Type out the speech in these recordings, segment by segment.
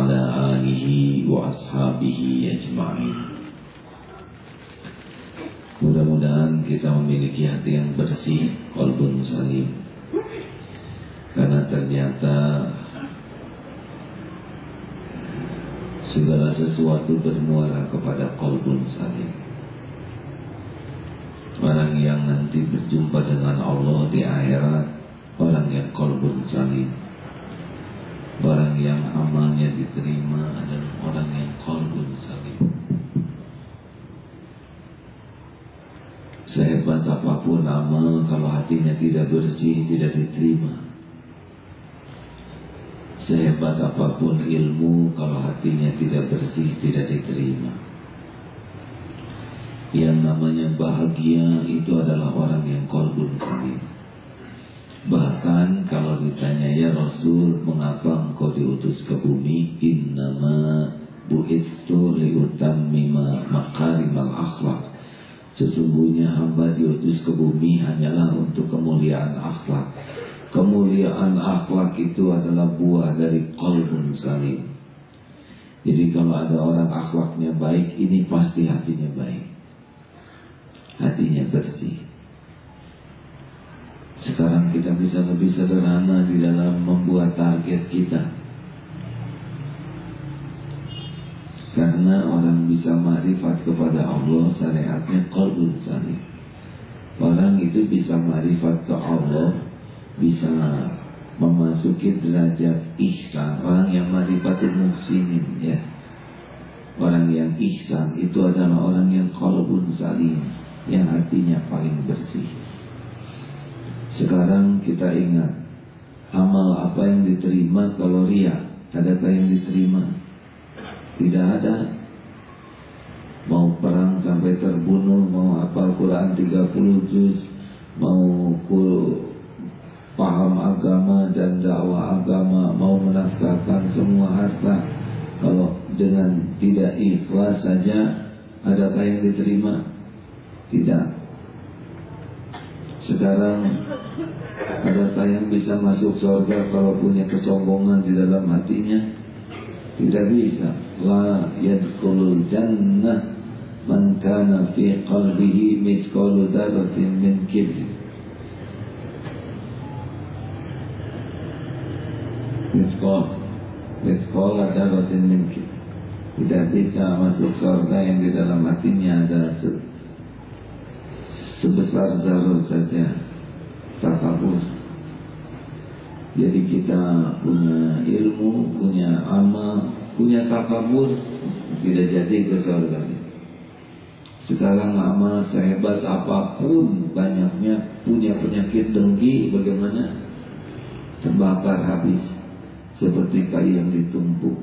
وعلى آله وأصحابه أجمعين. Mudah-mudahan kita memiliki hati yang bersih, qalbun salim. Karena ternyata segala sesuatu bermuara kepada qalbun salim. Orang yang nanti berjumpa dengan Allah di akhirat, orang yang qalbun salim. Orang yang amalnya diterima adalah orang yang qalbun salim. Sehebat apapun amal, kalau hatinya tidak bersih, tidak diterima. Sehebat apapun ilmu, kalau hatinya tidak bersih, tidak diterima. Yang namanya bahagia itu adalah orang yang qalbun salim. Bahkan kalau ditanya, ya Rasul, mengapa engkau diutus ke bumi? Innama bu'itsu liutammima makarimal akhlak. Sesungguhnya hamba diutus ke bumi hanyalah untuk kemuliaan akhlak. Kemuliaan akhlak itu adalah buah dari qalbun salim. Jadi kalau ada orang akhlaknya baik, ini pasti hatinya baik, hatinya bersih. Sekarang kita bisa lebih sederhana di dalam membuat target kita. Karena orang bisa ma'rifat kepada Allah, syariatnya qalbun salim. Orang itu bisa ma'rifat ke Allah, bisa memasuki derajat ihsan. Orang yang ma'rifatul muhsinin, ya. Orang yang ihsan itu adalah orang yang qalbun salim, yang hatinya paling bersih. Sekarang kita ingat, amal apa yang diterima kalau riya? Adakah yang diterima? Tidak ada. Mau perang sampai terbunuh, mau hafal Quran 30 juz, mau paham agama dan dakwah agama, mau menafkahkan semua harta, kalau dengan tidak ikhlas saja, adakah yang diterima? Tidak. Sekarang adakah yang bisa masuk surga kalau punya kesombongan di dalam hatinya? Tidak bisa. La yadkhulul jannah man kana fi qalbihi mithqalu dzarratin min kibr. Mithqal dzarratin min kibr. Tidak bisa masuk surga yang di dalam hatinya ada sebesar zarah saja takabur. Jadi kita punya ilmu, punya amal, punya takabur, tidak jadi ke surga. Sekarang amal sehebat apapun, banyaknya, punya penyakit dengki, bagaimana? Terbakar habis, seperti kayu yang ditumpuk.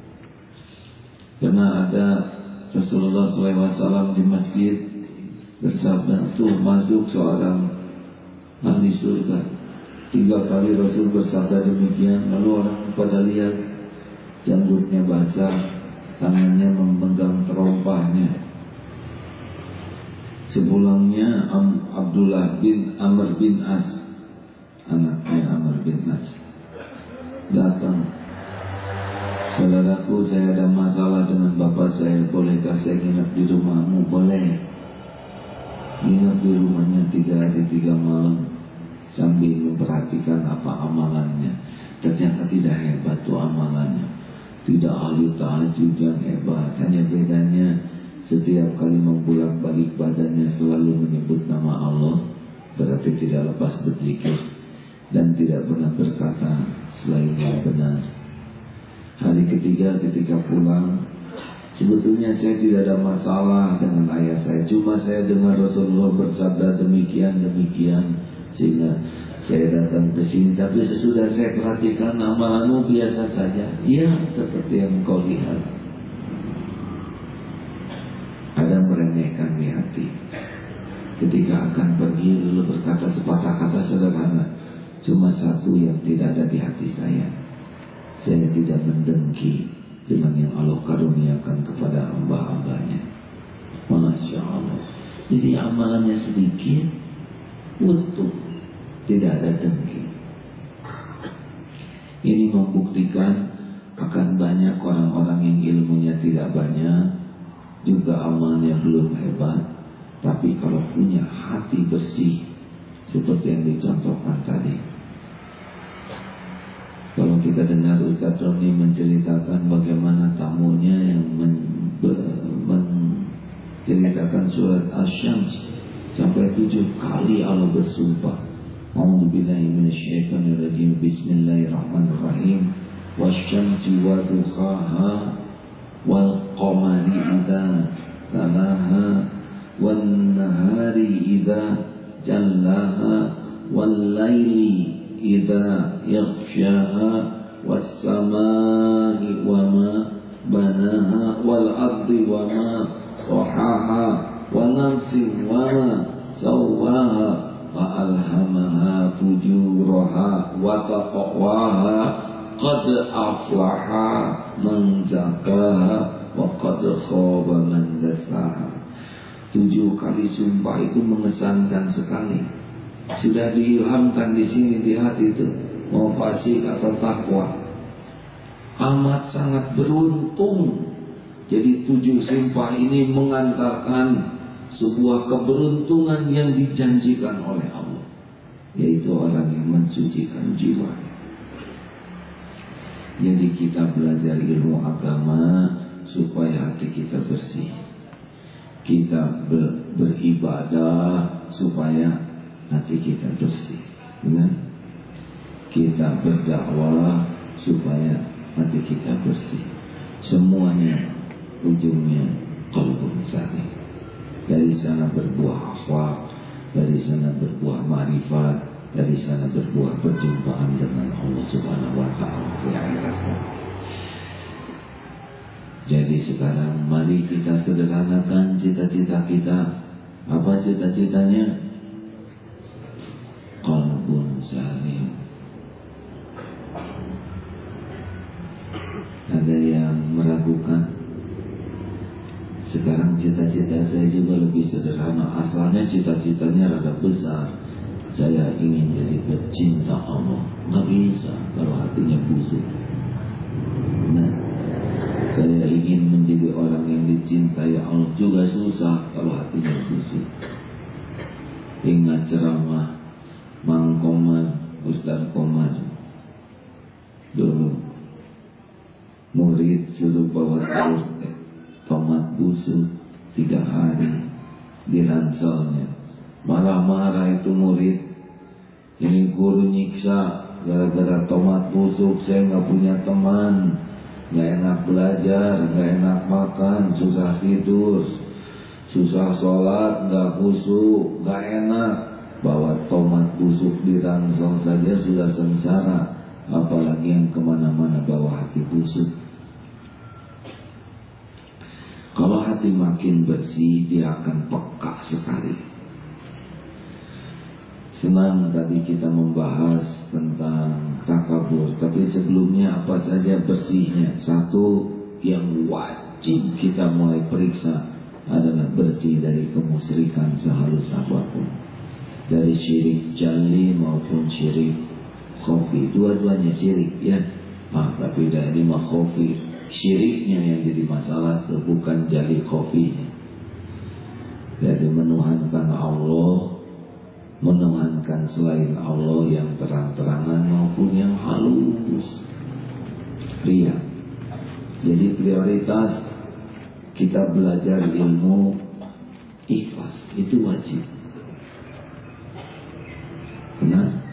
Pernah ada Rasulullah SAW di masjid bersabda, tuh masuk seorang ahli surga. 3 kali Rasul bersabda demikian. Lalu orang pada lihat janggutnya basah, tangannya memegang terompahnya. Sepulangnya Abdullah bin Amr bin As, anaknya Amr bin As, datang. Saudaraku, saya ada masalah dengan bapak saya, bolehkah saya nginep di rumahmu? Boleh. Nginep di rumahnya 3 hari 3 malam sambil memperhatikan apa amalannya. Ternyata tidak hebat tuh amalannya, tidak ahli tahajud yang hebat. Hanya bedanya setiap kali membolak-balik badannya selalu menyebut nama Allah, berarti tidak lepas berzikir dan tidak pernah berkata selain yang benar. Hari ketiga ketika pulang, sebetulnya saya tidak ada masalah dengan ayah saya, cuma saya dengar Rasulullah bersabda demikian, sehingga saya datang ke sini. Tapi sesudah saya perhatikan amalanmu biasa saja. Iya, seperti yang engkau lihat. Ada meremehkan di hati. Ketika akan pergi lalu berkata sepatah kata sederhana, cuma satu yang tidak ada di hati saya. Saya tidak mendengki dengan yang Allah karuniakan kepada hamba-hambanya. Masya Allah. Jadi amalannya sedikit, utuh, tidak ada dengki. Ini membuktikan akan banyak orang-orang yang ilmunya tidak banyak, juga amalnya belum hebat, tapi kalau punya hati bersih seperti yang dicontohkan tadi. Kalau kita dengar Ustaz Roni menceritakan bagaimana tamunya yang menceritakan surat Asy-Syams sampai 7 kali Allah bersumpah. A'udzubillahi minasyaitonirrajim. Bismillahirrahmanirrahim. Wasyamsi wa duhaha wal qamari idza talaha wan nahari idza jallaha wal laili idza yaghshaha was samaa'i wa ma banaha wal ardi wa ma tahaha wa nafsin wa ma sawwaha fa alhamaha fujuraha wa taqwaha qad aflaha man zakaha wa qad khaba man dassaha. 7 kali sumpah itu mengesankan sekali. Sudah diilhamkan di sini di hati itu mau fasik atau takwa. Amat sangat beruntung. Jadi 7 sumpah ini mengantarkan sebuah keberuntungan yang dijanjikan oleh Allah, yaitu orang yang mensucikan jiwa. Jadi kita belajar ilmu agama supaya hati kita bersih. Kita beribadah supaya hati kita bersih. Benar? Kita berdakwah supaya hati kita bersih. Semuanya ujungnya qalbun salim. Dari sana berbuah akhlak, dari sana berbuah ma'rifat, dari sana berbuah perjumpaan dengan Allah Subhanahu wa taala di akhirat. Jadi sekarang mari kita sederhanakan cita-cita kita. Apa cita-citanya? Qalbun salim. Ada yang meragukan? Sekarang cita-cita saya juga lebih sederhana. Asalnya cita-citanya rada besar. Saya ingin jadi pecinta Allah. Nggak bisa kalau hatinya busuk. Nah, saya ingin menjadi orang yang dicintai Allah juga susah kalau hatinya busuk. Ingat ceramah Mang Komar, Ustaz Komar dulu. Murid suruh bawa tomat busuk 3 hari di ranselnya. Marah-marah itu murid. Ini guru nyiksa gara-gara tomat busuk. Saya gak punya teman, gak enak belajar, gak enak makan, susah tidur, susah sholat, gak khusyuk, gak enak. Bawa tomat busuk di ransel saja sudah sengsara, apalagi yang kemana-mana bawa hati busuk. Kalau hati makin bersih, dia akan peka sekali. Senang tadi kita membahas tentang takabur, tapi sebelumnya apa saja bersihnya? Satu yang wajib kita mulai periksa adalah bersih dari kemusyrikan sehalus apapun, dari syirik jali maupun syirik khafi. Dua-duanya syirik ya. Tapi dari khafi, syiriknya yang jadi masalah itu bukan jali khafinya. Jadi menuhankan Allah, menuhankan selain Allah yang terang-terangan maupun yang halus, ria. Jadi prioritas kita belajar ilmu ikhlas itu wajib. Benar?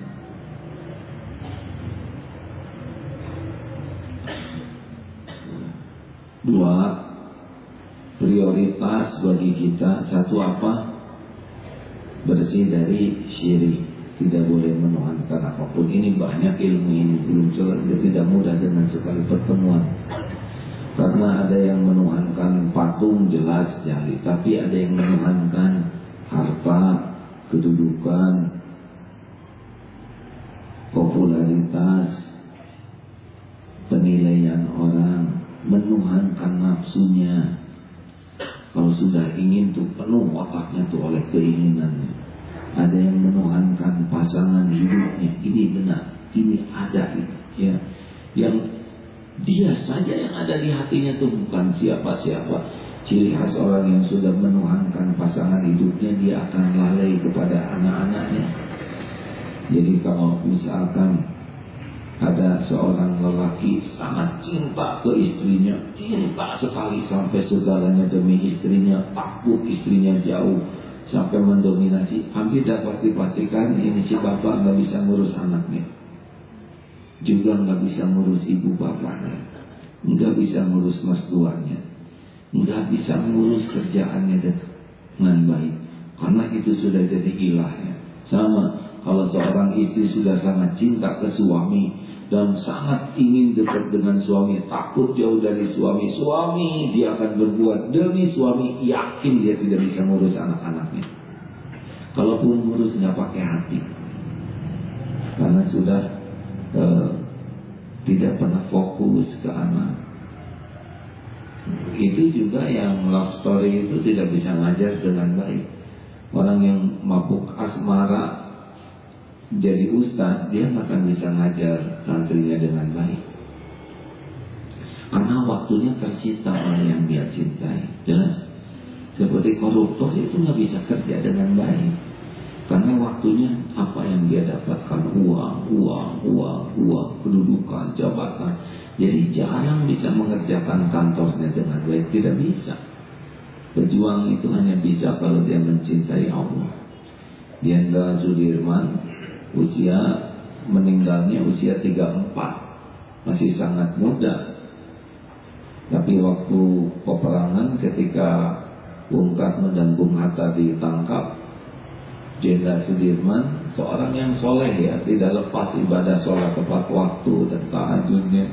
Dua, prioritas bagi kita. Satu apa? Bersih dari syirik. Tidak boleh menuhankan apapun. Ini banyak ilmu ini belum selesai. Tidak mudah dengan sekali pertemuan. Karena ada yang menuhankan patung, jelas jali. Tapi ada yang menuhankan harta, kedudukan, popularitas, penilaian orang, menuhankan nafsunya. Kalau sudah ingin tuh penuh otaknya tuh oleh keinginannya. Ada yang menuhankan pasangan hidupnya. Ini benar, ini ada ya. Yang Dia saja yang ada di hatinya itu, bukan siapa-siapa. Ciri khas orang yang sudah menuhankan pasangan hidupnya, dia akan lalai kepada anak-anaknya. Jadi kalau misalkan ada seorang lelaki sangat cinta ke istrinya, cinta sekali sampai segalanya demi istrinya, takut istrinya jauh sampai mendominasi, hampir dapat dipastikan ini si bapak nggak bisa ngurus anaknya, juga nggak bisa ngurus ibu bapaknya, nggak bisa ngurus mertuanya, nggak bisa ngurus kerjaannya dengan baik, karena itu sudah jadi ilahnya. Sama kalau seorang istri sudah sangat cinta ke suami dan sangat ingin dekat dengan suami, takut jauh dari suami, dia akan berbuat demi suami, yakin dia tidak bisa ngurus anak-anaknya. Kalaupun ngurus nggak pakai hati, karena sudah tidak pernah fokus ke anak. Itu juga yang love story itu tidak bisa ngajar dengan baik. Orang yang mabuk asmara jadi ustaz, dia akan bisa ngajar santrinya dengan baik, karena waktunya tersita oleh yang dia cintai. Jelas. Seperti koruptor itu nggak bisa kerja dengan baik, karena waktunya apa yang dia dapatkan, uang, kedudukan, jabatan. Jadi jarang bisa mengerjakan kantornya dengan baik, tidak bisa. Pejuang itu hanya bisa kalau dia mencintai Allah. Jenderal Sudirman meninggalnya usia 34, masih sangat muda. Tapi waktu peperangan ketika Bung Karno dan Bung Hatta ditangkap, Jenderal Sudirman seorang yang soleh ya, tidak lepas ibadah sholat tepat waktu dan tahajudnya.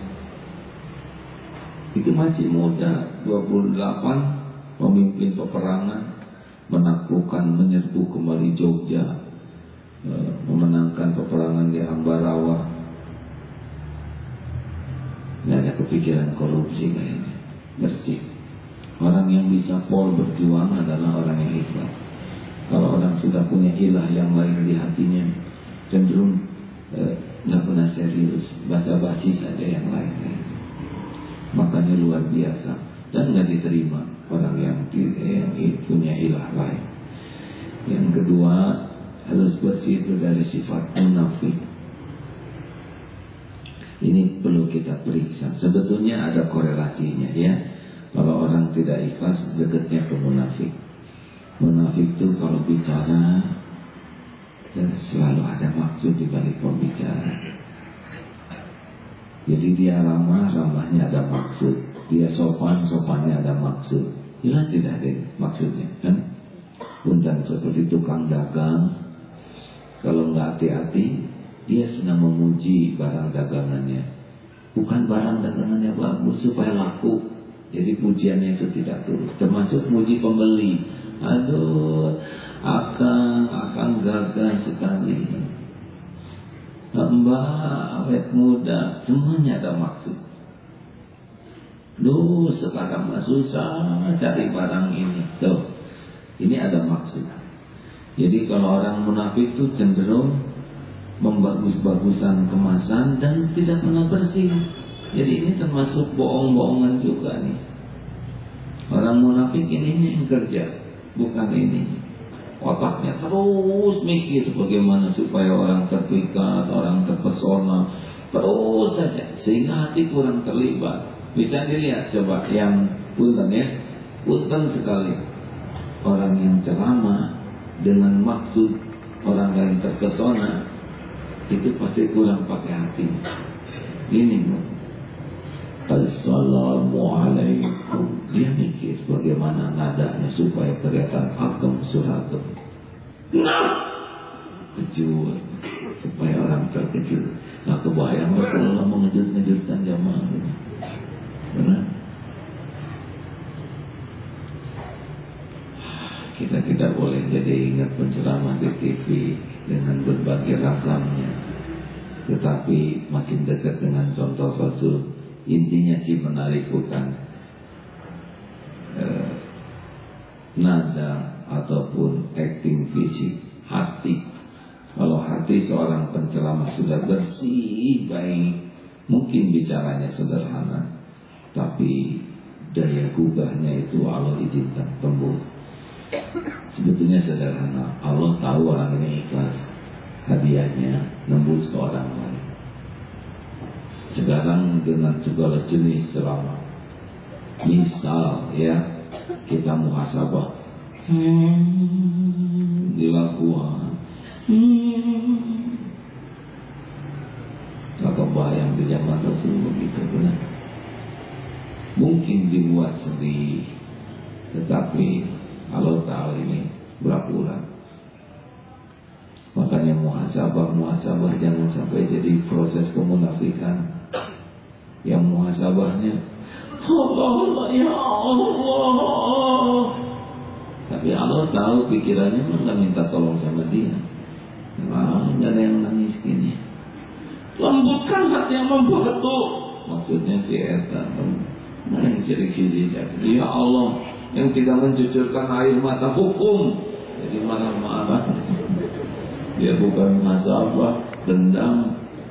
Itu masih muda, 28, memimpin peperangan, menaklukkan, menyerbu kembali Jogja, memenangkan peperangan di Ambarawa. Nggak ada kepikiran korupsi kayaknya, bersih. Orang yang bisa pol berjuang adalah orang yang ikhlas. Kalau orang sudah punya ilah yang lain di hatinya, cenderung nggak pernah serius, basa-basi saja yang lain. Makanya luar biasa dan nggak diterima orang yang punya ilah lain. Yang kedua, harus bersih itu dari sifat munafik. Ini perlu kita periksa. Sebetulnya ada korelasinya ya. Kalau orang tidak ikhlas, dekatnya ke munafik. Munafik itu kalau bicara dan selalu ada maksud di balik pembicara. Jadi dia ramahnya ada maksud, dia sopannya ada maksud. Jelas tidak ada maksudnya kan? Undang seperti tukang dagang, kalau nggak hati-hati, dia sedang memuji barang dagangannya. Bukan barang dagangannya bagus supaya laku. Jadi pujiannya itu tidak tulus. Termasuk muji pembeli. Aduh, akang gagah sekali. Mbak awet muda, semuanya ada maksud. Duh, sekarang mah susah cari barang ini. Tuh, ini ada maksud. Jadi kalau orang munafik itu cenderung membagus-bagusan kemasan dan tidak pernah bersih. Jadi ini termasuk bohong-bohongan juga nih. Orang munafik ini yang kerja, bukan ini. Otaknya terus mikir bagaimana supaya orang terpikat, orang terpesona, terus saja sehingga hati kurang terlibat. Bisa dilihat coba yang punten ya, punten sekali orang yang ceramah dengan maksud orang lain terpesona, itu pasti kurang pakai hati. Ini Assalamualaikum, dia mikir bagaimana nadanya supaya kelihatan agam suragam. Nah, kejut supaya orang terkejut. Nah, kebayang kalau mengejut-ngejutkan jamaah. Benar? Kita tidak boleh jadi ingat penceramah di TV dengan berbagai ragamnya, tetapi makin dekat dengan contoh Rasul. Intinya sih menarik bukan nada ataupun acting fisik, hati. Kalau hati seorang penceramah sudah bersih, baik, Mungkin bicaranya sederhana, tapi daya gugahnya itu Allah izinkan tembus. Sebetulnya sederhana, Allah tahu orang ini ikhlas, hadiahnya nembus ke orang lain. Sekarang dengan segala jenis ceramah, misal ya kita muhasabah, dilakukan, tak kebayang di zaman Rasulullah gitu benar. Mungkin dibuat sedih, tetapi Allah tahu ini berapa. Makanya muhasabah jangan sampai jadi proses kemunafikan. Yang muhasabahnya Allah ya Allah, tapi Allah tahu pikirannya nggak minta tolong sama dia. Nggak ada yang nangis gini. Lembutkan hati yang membatu. Maksudnya si Eta nah yang ciri-ciri ya Allah yang tidak mencucurkan air mata hukum, jadi marah-marah. Dia bukan muhasabah, dendam.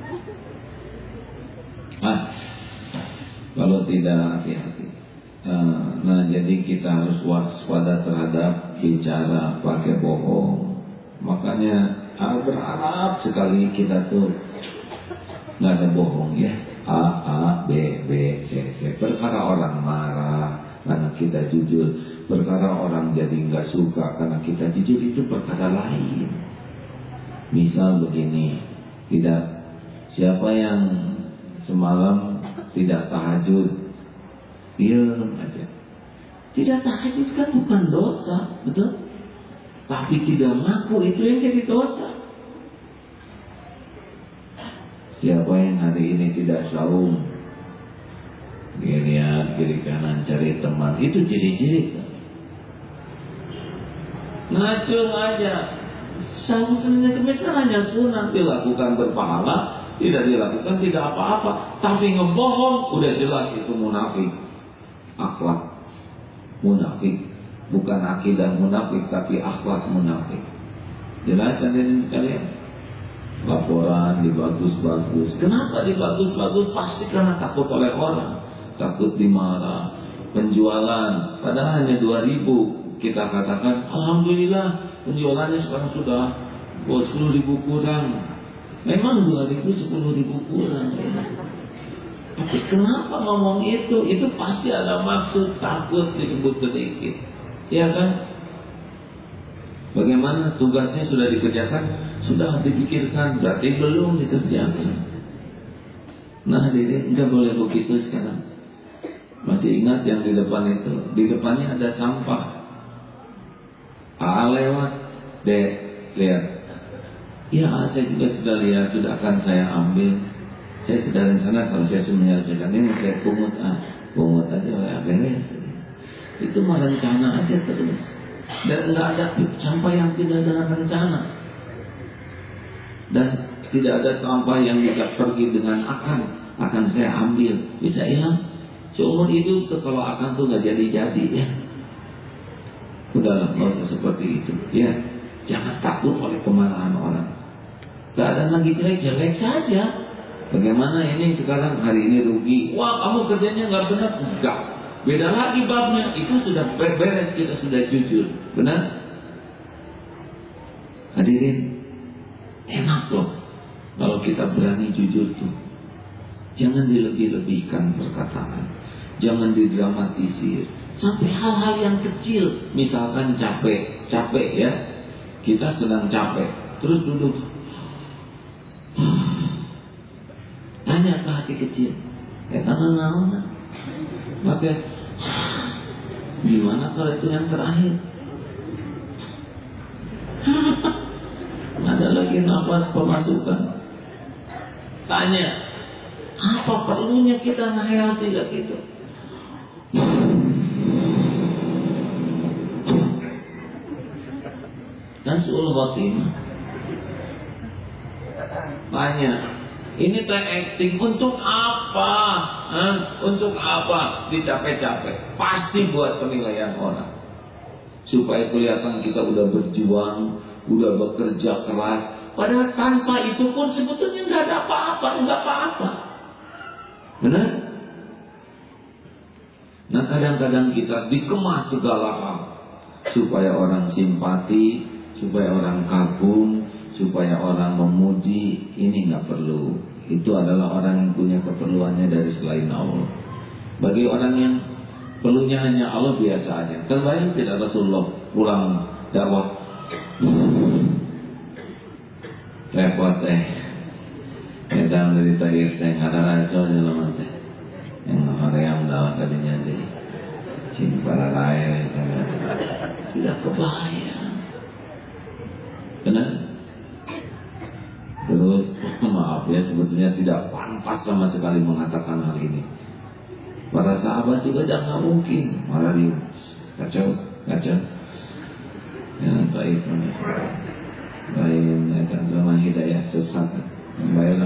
Kalau tidak hati-hati. Nah jadi kita harus waspada terhadap bicara pakai bohong. Makanya berharap sekali kita tuh nggak ada bohong ya. A, B, C. Perkara orang marah karena kita jujur, perkara orang jadi nggak suka karena kita jujur, itu perkara lain. Misal begini, siapa yang semalam tidak tahajud, diam aja. Tidak tahajud kan bukan dosa, betul? Tapi tidak ngaku itu yang jadi dosa. Siapa yang hari ini tidak saum, dia lihat kiri kanan cari teman, itu ciri-ciri. Ngacung aja. Saum Senin Kemis kan hanya sunat, dilakukan berpahala, tidak dilakukan tidak apa-apa. Tapi ngebohong udah jelas itu munafik. Akhlak munafik, bukan akidah munafik, tapi akhlak munafik. Jelas hadirin sekalian. Laporan dibagus-bagus. Kenapa dibagus-bagus? Pasti karena takut oleh orang, takut dimarah. Penjualan padahal hanya 2.000, kita katakan alhamdulillah penjualannya sekarang sudah 10.000 kurang. Memang 2.000 10.000 kurang. Tapi kenapa ngomong itu? Itu pasti ada maksud, takut disebut sedikit, ya kan? Bagaimana tugasnya sudah dikerjakan, sudah dipikirkan, berarti belum dikerjakan. Nah, jadi enggak boleh begitu sekarang. Masih ingat yang di depan itu? Di depannya ada sampah. A lewat, D lihat. Ya, saya juga sudah lihat, sudah akan saya ambil. Saya sudah rencana kalau saya menyelesaikan ini saya pungut aja, ya beres. Itu mah rencana aja terus. Dan nggak ada sampah yang tidak dengan rencana, dan tidak ada sampah yang bisa pergi dengan akan saya ambil, bisa hilang seumur hidup. Kalau akan tuh nggak jadi ya. Udahlah, nggak usah seperti itu ya. Jangan takut oleh kemarahan orang. Gak ada lagi jelek saja. Bagaimana ini sekarang hari ini rugi? Wah, kamu kerjanya nggak benar. Enggak. Beda lagi babnya, itu sudah beres, kita sudah jujur, benar? Hadirin, enak loh kalau kita berani jujur tuh. Jangan dilebih-lebihkan perkataan, jangan didramatisir sampai hal-hal yang kecil. Misalkan capek ya, kita sedang capek, terus duduk, tanya ke hati kecil, tangan maka gimana kalau itu yang terakhir? Ada lagi nafas pemasukan. Tanya, apa perlunya kita ngehayati gak gitu? Dan suul khotimah. Tanya, ini teh acting untuk apa? Untuk apa dicapek-capek? Pasti buat penilaian orang, supaya kelihatan kita udah berjuang, udah bekerja keras. Padahal tanpa itu pun sebetulnya nggak ada apa-apa, nggak apa-apa. Benar? Nah kadang-kadang kita dikemas segala hal supaya orang simpati, supaya orang kagum, supaya orang memuji. Ini nggak perlu. Itu adalah orang yang punya keperluannya dari selain Allah. Bagi orang yang perlunya hanya Allah, biasa aja. Terbayang tidak Rasulullah pulang dakwah repot kadang dari tadi ada raco dalam teh yang Maryam dalam tadinya di Cimpara Raya tidak kebayang. Benar? Terus maaf ya, sebetulnya tidak pantas sama sekali mengatakan hal ini. Para sahabat juga jangan mungkin malah di kacau ya baik ya kan sama hidayah sesat baiklah.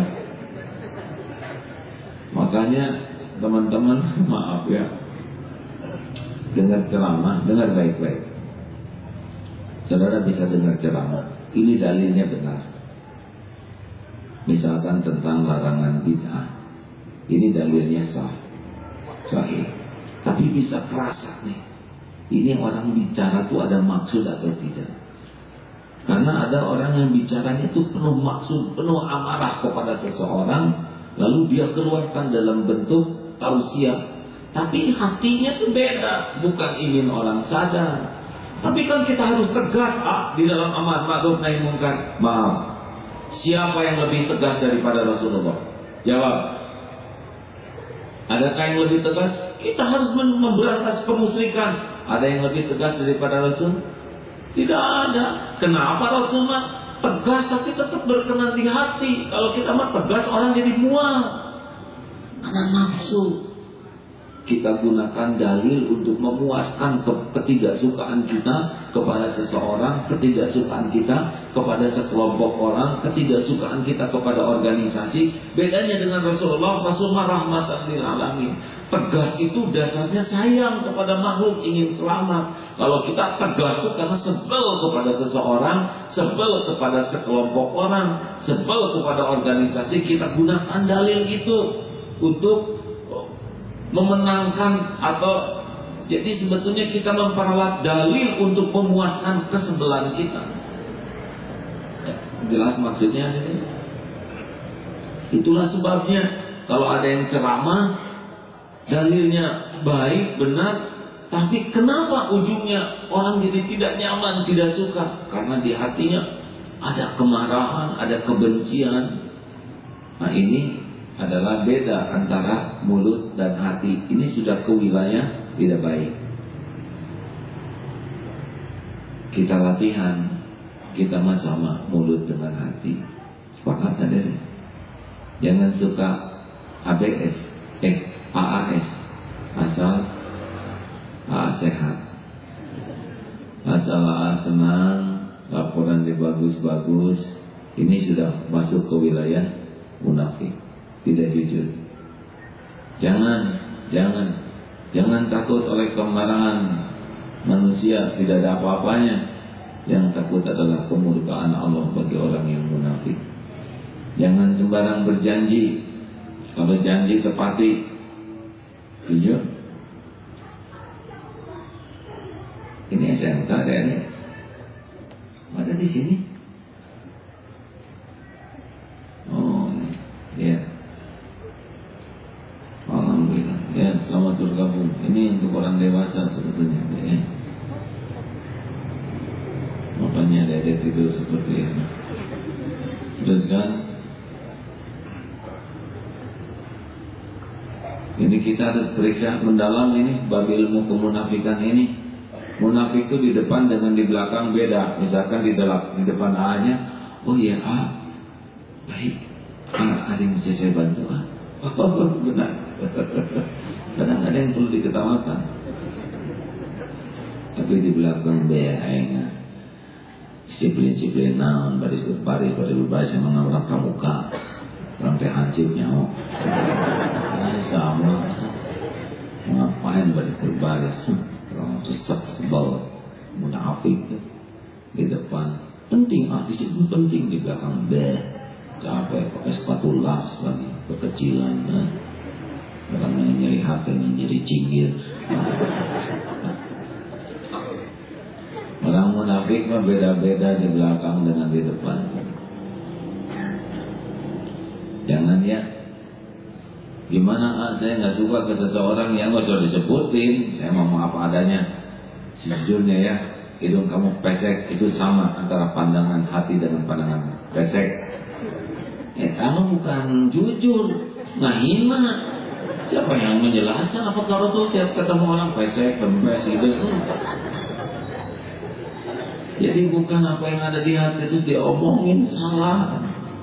Makanya teman-teman maaf ya, dengar ceramah, dengar baik-baik. Saudara bisa dengar ceramah, ini dalilnya benar. Misalkan tentang larangan bid'ah, ini dalilnya sahih. Tapi bisa kerasa nih, ini orang bicara tuh ada maksud atau tidak. Karena ada orang yang bicaranya itu penuh maksud, penuh amarah kepada seseorang, lalu dia keluarkan dalam bentuk tausiah. Tapi hatinya tuh beda, bukan ingin orang sadar. Tapi kan kita harus tegas di dalam amar ma'ruf nahi munkar. Maaf, siapa yang lebih tegas daripada Rasulullah? Jawab. Adakah yang lebih tegas? Kita harus memberantas kemusyrikan. Ada yang lebih tegas daripada Rasul? Tidak ada. Kenapa Rasulullah tegas tapi tetap berkenan di hati? Kalau kita mah tegas orang jadi mual karena nafsu. Kita gunakan dalil untuk memuaskan ketidaksukaan kita kepada seseorang, ketidaksukaan kita kepada sekelompok orang, ketidaksukaan kita kepada organisasi. Bedanya dengan Rasulullah rahmatan lil alamin. Tegas itu dasarnya sayang kepada makhluk, ingin selamat. Kalau kita tegas itu karena sebel kepada seseorang, sebel kepada sekelompok orang, sebel kepada organisasi, kita gunakan dalil itu untuk memenangkan atau jadi sebetulnya kita memperalat dalil untuk memuaskan kesebelan kita. Jelas maksudnya ini? Itulah sebabnya kalau ada yang ceramah dalilnya baik, benar, tapi kenapa ujungnya orang jadi tidak nyaman, tidak suka? Karena di hatinya ada kemarahan, ada kebencian. Nah ini adalah beda antara mulut dan hati. Ini sudah ke wilayah tidak baik. Kita latihan, kita sama mulut dengan hati. Sepakat ada? Jangan suka ABS, AAS, asal AA sehat, asal AA senang, laporan dia bagus-bagus. Ini sudah masuk ke wilayah munafik, tidak jujur. Jangan takut oleh kemarahan manusia, tidak ada apa-apanya. Yang takut adalah kemurkaan Allah bagi orang yang munafik. Jangan sembarang berjanji. Kalau janji tepati. Jujur. Ini SMK ada. Ada di sini. Oh, ya. Alhamdulillah. Ya, selamat bergabung. Ini untuk orang dewasa sebetulnya, ya. Makanya ada tidur seperti ini. Terus kan, ini kita harus periksa mendalam ini bab ilmu kemunafikan ini. Munafik itu di depan dengan di belakang beda. Misalkan di depan A-nya, oh iya A, baik. Ada yang bisa saya bantu A. Oh benar. Kadang ada yang perlu diketawakan. Tapi di belakang B-nya disiplin naon baris berbaris yang mengarah pramuka rantai hancurnya sama ngapain baris berbaris orang sesat sebal munafik di depan penting disiplin penting, di belakang capek pakai sepatu las lagi kekecilan PHK menjadi cinggir. Orang munafik mah beda-beda di belakang dengan di depan. Jangan ya. Gimana saya nggak suka ke seseorang yang nggak usah disebutin. Saya ngomong apa adanya. Sejujurnya ya, hidung kamu pesek itu sama antara pandangan hati dengan pandangan pesek. Kamu bukan jujur, ngahina. Siapa yang menjelaskan apa kalau tuh tiap ketemu orang pesek, kempes gitu. Jadi bukan apa yang ada di hati itu diomongin salah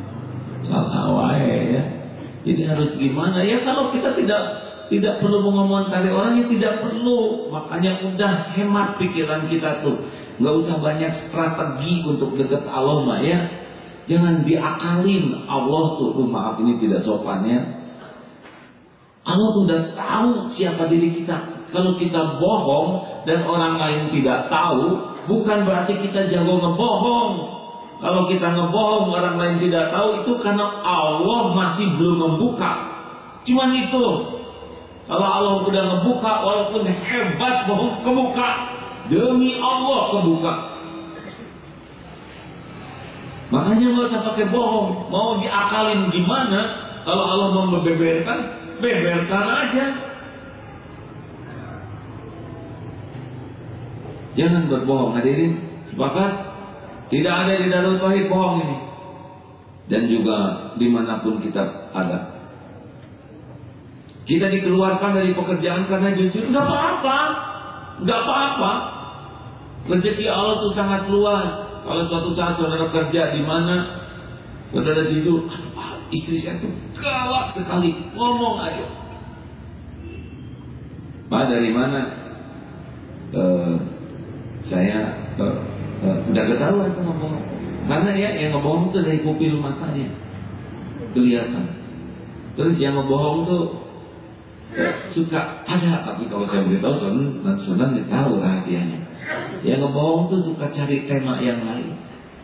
wae ya. Jadi harus gimana ya, kalau kita tidak perlu mengomentari orang ya tidak perlu. Makanya udah hemat pikiran kita tuh, nggak usah banyak strategi untuk dekat Allah mah ya. Jangan diakalin. Allah tuh maaf ini tidak sopan ya. Allah tuh udah tahu siapa diri kita. Kalau kita bohong dan orang lain tidak tahu, bukan berarti kita jago ngebohong. Kalau kita ngebohong orang lain tidak tahu, itu karena Allah masih belum membuka. Cuman itu. Kalau Allah udah ngebuka, walaupun hebat bohong, kebuka. Demi Allah kebuka. Makanya nggak usah pakai bohong. Mau diakalin gimana? Kalau Allah mau membeberkan, beberkan aja. Jangan berbohong, hadirin. Sepakat? Tidak ada di Darul Tauhid bohong ini. Dan juga dimanapun kita ada. Kita dikeluarkan dari pekerjaan karena jujur, nggak apa-apa, nggak apa-apa. Rezeki Allah itu sangat luas. Kalau suatu saat saudara kerja di mana, saudara jujur, istri saya tuh galak sekali, ngomong aja. Pak dari mana? Saya udah ketahuan tuh ngomong. Karena ya yang ngebohong tuh dari pupil matanya kelihatan. Terus yang ngebohong tuh suka ada, tapi kalau saya beritahu saudara tahu rahasianya. Yang ngebohong tuh suka cari tema yang lain.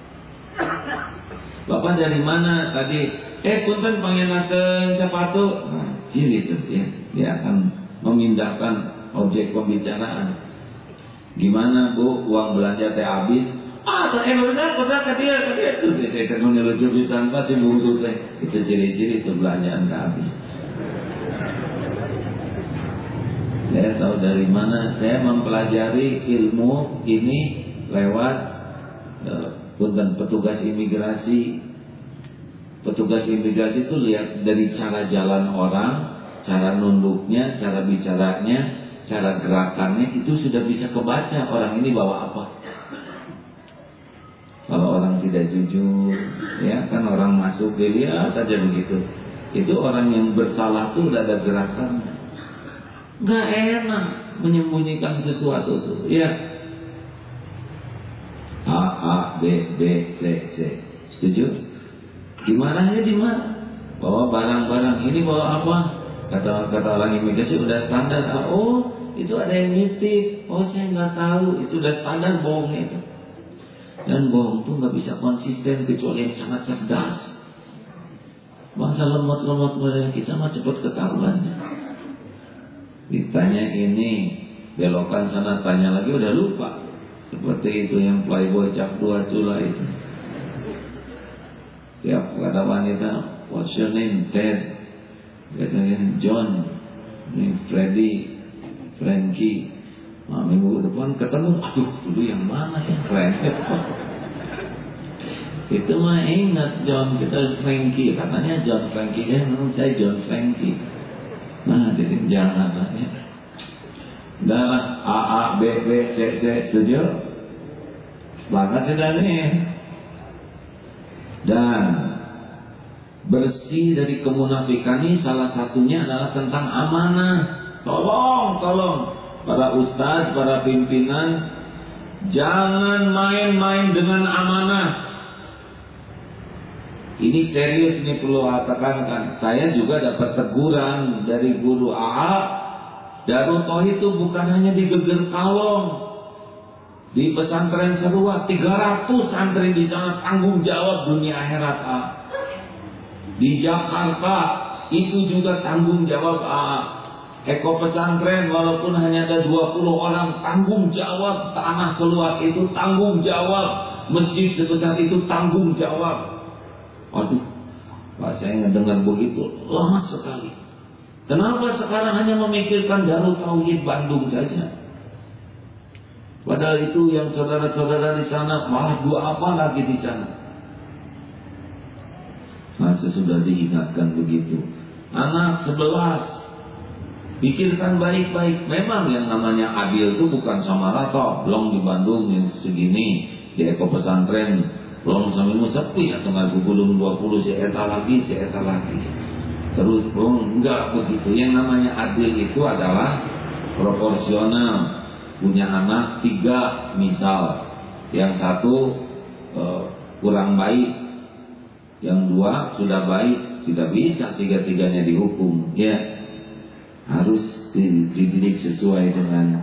Bapak dari mana tadi? Punten panggilnakeun sepatu. Nah, ciri itu ya. Dia akan memindahkan objek pembicaraan. Gimana Bu, uang belanja teh habis? Benar ke dia itu dia menyelujur di sana si bungsu teh. Itu ciri-ciri itu belanjaan teh habis. Saya tahu dari mana. Saya mempelajari ilmu ini lewat petugas imigrasi. Petugas imigrasi itu lihat dari cara jalan orang, cara nunduknya, cara bicaranya, cara gerakannya, itu sudah bisa kebaca orang ini bawa apa. Kalau orang tidak jujur, ya kan orang masuk dilihat aja begitu. Itu orang yang bersalah tuh udah ada gerakannya. Gak enak menyembunyikan sesuatu tuh, ya. A, B, C. Setuju? Dimarahin di mana? Bawa barang-barang ini bawa apa? Kata orang imigrasi udah standar. Oh, itu ada yang nitip. Oh, saya nggak tahu. Itu udah standar bohong itu. Dan bohong tuh nggak bisa konsisten kecuali yang sangat cerdas. Bangsa lemot-lemot model kita mah cepat ketahuan. Ditanya ini, belokan sana, tanya lagi udah lupa. Seperti itu yang playboy cap 2 cula itu. Tiap kata wanita, what's your name? Ted. Katanya John. Ini Freddy, Frankie. Minggu depan ketemu, aduh dulu yang mana ya Frankie? Itu mah ingat John, kita Frankie. Katanya John Frankie, ya memang saya John Frankie. Nah, jadi jangan lah ya. Udah A, B, C, setuju? Sepakat tidak nih? Dan bersih dari kemunafikan ini salah satunya adalah tentang amanah. Tolong para ustadz, para pimpinan, jangan main-main dengan amanah. Ini serius, ini perlu katakan. Saya juga dapat teguran dari guru AA. Darul Tauhid itu bukan hanya di Geger Kalong. Di pesantren Serua 300 santri di sana, tanggung jawab dunia akhirat A. Di Jakarta itu juga tanggung jawab A. Eko pesantren walaupun hanya ada 20 orang, tanggung jawab. Tanah seluas itu tanggung jawab. Masjid sebesar itu tanggung jawab. Aduh, Pak, saya ngedengar begitu lama sekali. Kenapa sekarang hanya memikirkan Darul Tauhid Bandung saja? Padahal itu yang saudara-saudara di sana malah dua apa lagi di sana. Masa sudah diingatkan begitu. Anak 11, pikirkan baik-baik. Memang yang namanya adil itu bukan sama rata. Belum di Bandung yang segini, di Eko Pesantren belum sampai sepi atau nggak gulung 20 seeta lagi. Terus belum, enggak begitu. Yang namanya adil itu adalah proporsional. Punya anak 3 misal, yang 1 kurang baik, yang 2 sudah baik, tidak bisa 3-3-nya dihukum. Ya, harus dididik sesuai dengan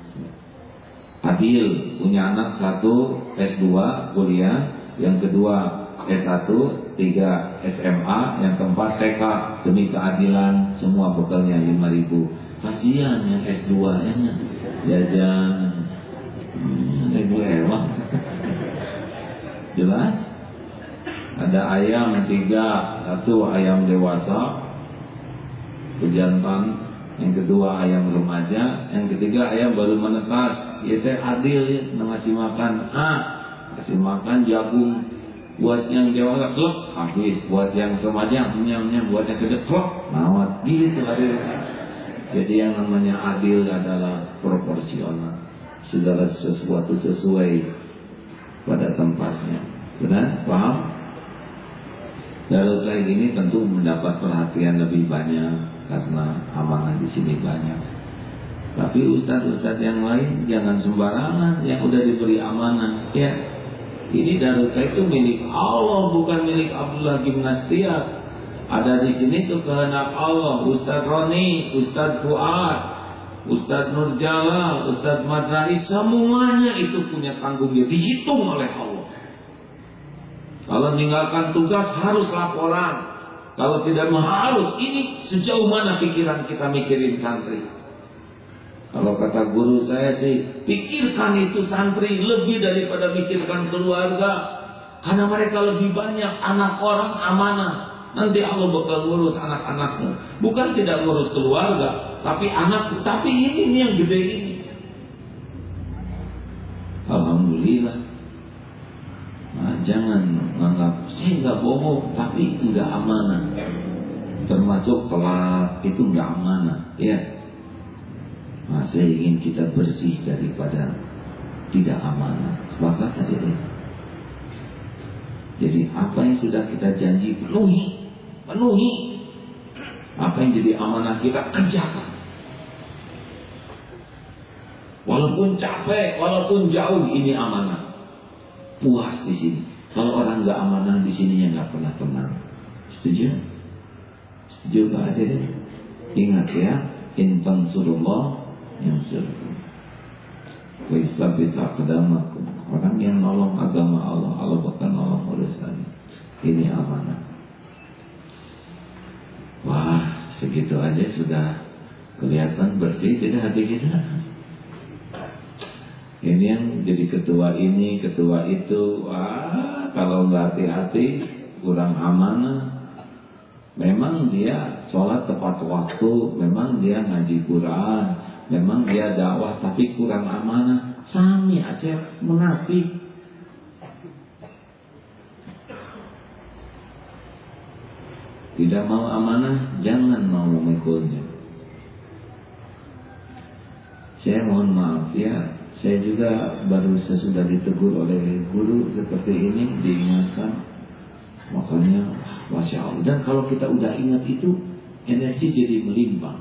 adil. Punya anak 1 S2 kuliah, yang kedua S1, 3 SMA, yang keempat TK. Demi keadilan semua bekalnya 5.000. Kasihan yang S2 nya jajan ibu ewang. Jelas? Ada ayam 3, 1 ayam dewasa pejantan, yang kedua ayam remaja, yang ketiga ayam baru menetas. Ya teh adil ya, ngasih makan kasih makan jagung. Buat yang dewasa klep habis, buat yang remaja nyam-nyam, buat yang gede klep nawat gitu adil. Jadi yang namanya adil adalah proporsional. Segala sesuatu sesuai pada tempatnya. Benar? Paham? Dalam kayak gini tentu mendapat perhatian lebih banyak karena amanah di sini banyak. Tapi ustadz-ustadz yang lain jangan sembarangan yang udah diberi amanah. Ya, ini Darul Kaid itu milik Allah, bukan milik Abdullah Gimnastiak. Ada di sini tuh kehendak Allah. Ustadz Roni, Ustadz Fuad, Ustadz Nurjala, Ustadz Madrai, semuanya itu punya tanggung jawab, dihitung oleh Allah. Kalau meninggalkan tugas harus laporan. Kalau tidak harus. Ini sejauh mana pikiran kita mikirin santri. Kalau kata guru saya sih, pikirkan itu santri lebih daripada pikirkan keluarga. Karena mereka lebih banyak, anak orang amanah. Nanti Allah bakal ngurus anak-anakmu. Bukan tidak ngurus keluarga, tapi anak. Tapi ini yang gede ini. Alhamdulillah. Nah, jangan menganggap saya nggak bohong, tapi nggak amanah. Termasuk telat itu nggak amanah, ya. Nah, saya ingin kita bersih daripada tidak amanah. Sepakat tadi. Jadi apa yang sudah kita janji penuhi. Apa yang jadi amanah kita kerjakan. Walaupun capek, walaupun jauh, ini amanah. Puas di sini. Kalau orang nggak amanah di sininya nggak pernah tenang. Setuju? Setuju Pak Hadirin? Ingat ya, in tansurullah yansurkum. Wa yusabbit aqdamakum. Orang yang nolong agama Allah, Allah bakal nolong urusan. Ini amanah. Wah, segitu aja sudah kelihatan bersih tidak hati kita. Ini yang jadi ketua ini, ketua itu. Wah, kalau nggak hati-hati, kurang amanah. Memang dia sholat tepat waktu, memang dia ngaji Quran, memang dia dakwah, tapi kurang amanah. Sami aja munafik. Tidak mau amanah, jangan mau memikulnya. Saya mohon maaf ya, saya juga baru sesudah ditegur oleh guru seperti ini, diingatkan. Makanya, Masya Allah. Dan kalau kita udah ingat itu, energi jadi melimpah.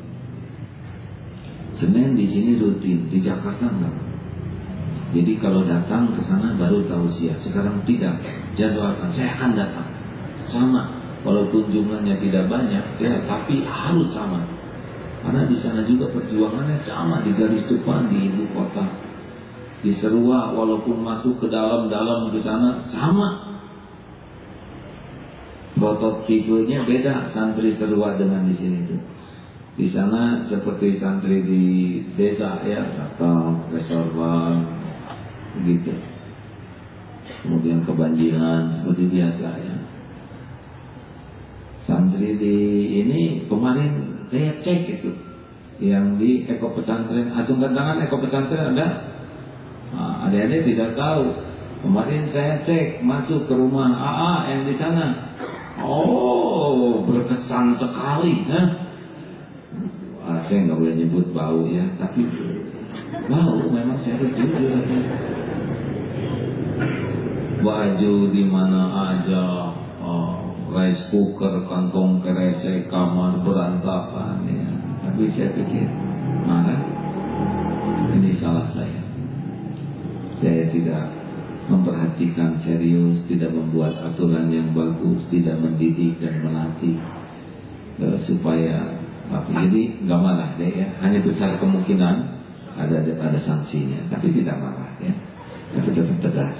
Senin di sini rutin, di Jakarta enggak. Jadi kalau datang ke sana baru tausiah. Sekarang tidak, jadwalkan. Saya akan datang. Sama. Walaupun jumlahnya tidak banyak, ya, tapi harus sama. Karena di sana juga perjuangannya sama, di garis depan di ibu kota, di Serua, walaupun masuk ke dalam ke sana sama. Prototipenya beda santri Serua dengan di sini tuh. Di sana seperti santri di desa ya, datang ke sorban begitu. Kemudian kebanjiran seperti biasa ya. Santri di ini kemarin saya cek itu, yang di Eko Pesantren, acungkan tangan Eko Pesantren ada? Nah, adik-adik tidak tahu. Kemarin saya cek masuk ke rumah AA yang di sana. Oh, berkesan sekali. Saya nggak boleh nyebut bau ya, tapi bau memang saya jujur. Baju di mana aja, rice cooker, kantong kresek, kamar berantakan ya. Tapi saya pikir, marah, ini salah saya. Saya tidak memperhatikan serius, tidak membuat aturan yang bagus, tidak mendidik dan melatih supaya jadi nggak marah deh ya. Hanya besar kemungkinan ada sanksinya, tapi tidak marah ya. Tapi tetap tegas.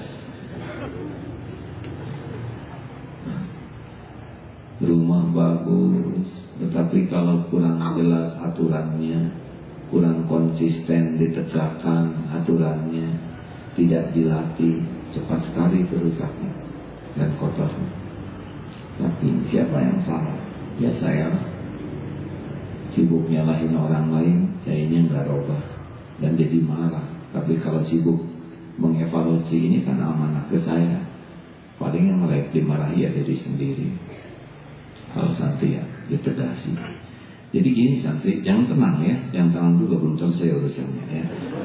Rumah bagus, tetapi kalau kurang jelas aturannya, kurang konsisten ditegakkan aturannya, tidak dilatih, cepat sekali rusaknya dan kotornya. Tapi siapa yang salah? Ya saya lah. Sibuk nyalahin orang lain, sayanya nggak robah dan jadi marah. Tapi kalau sibuk mengevaluasi, ini kan amanah ke saya, paling yang dimarahi ya diri sendiri. Kalau santri ya ditegasi. Jadi gini santri, jangan tenang ya, yang tenang juga belum selesai urusannya ya.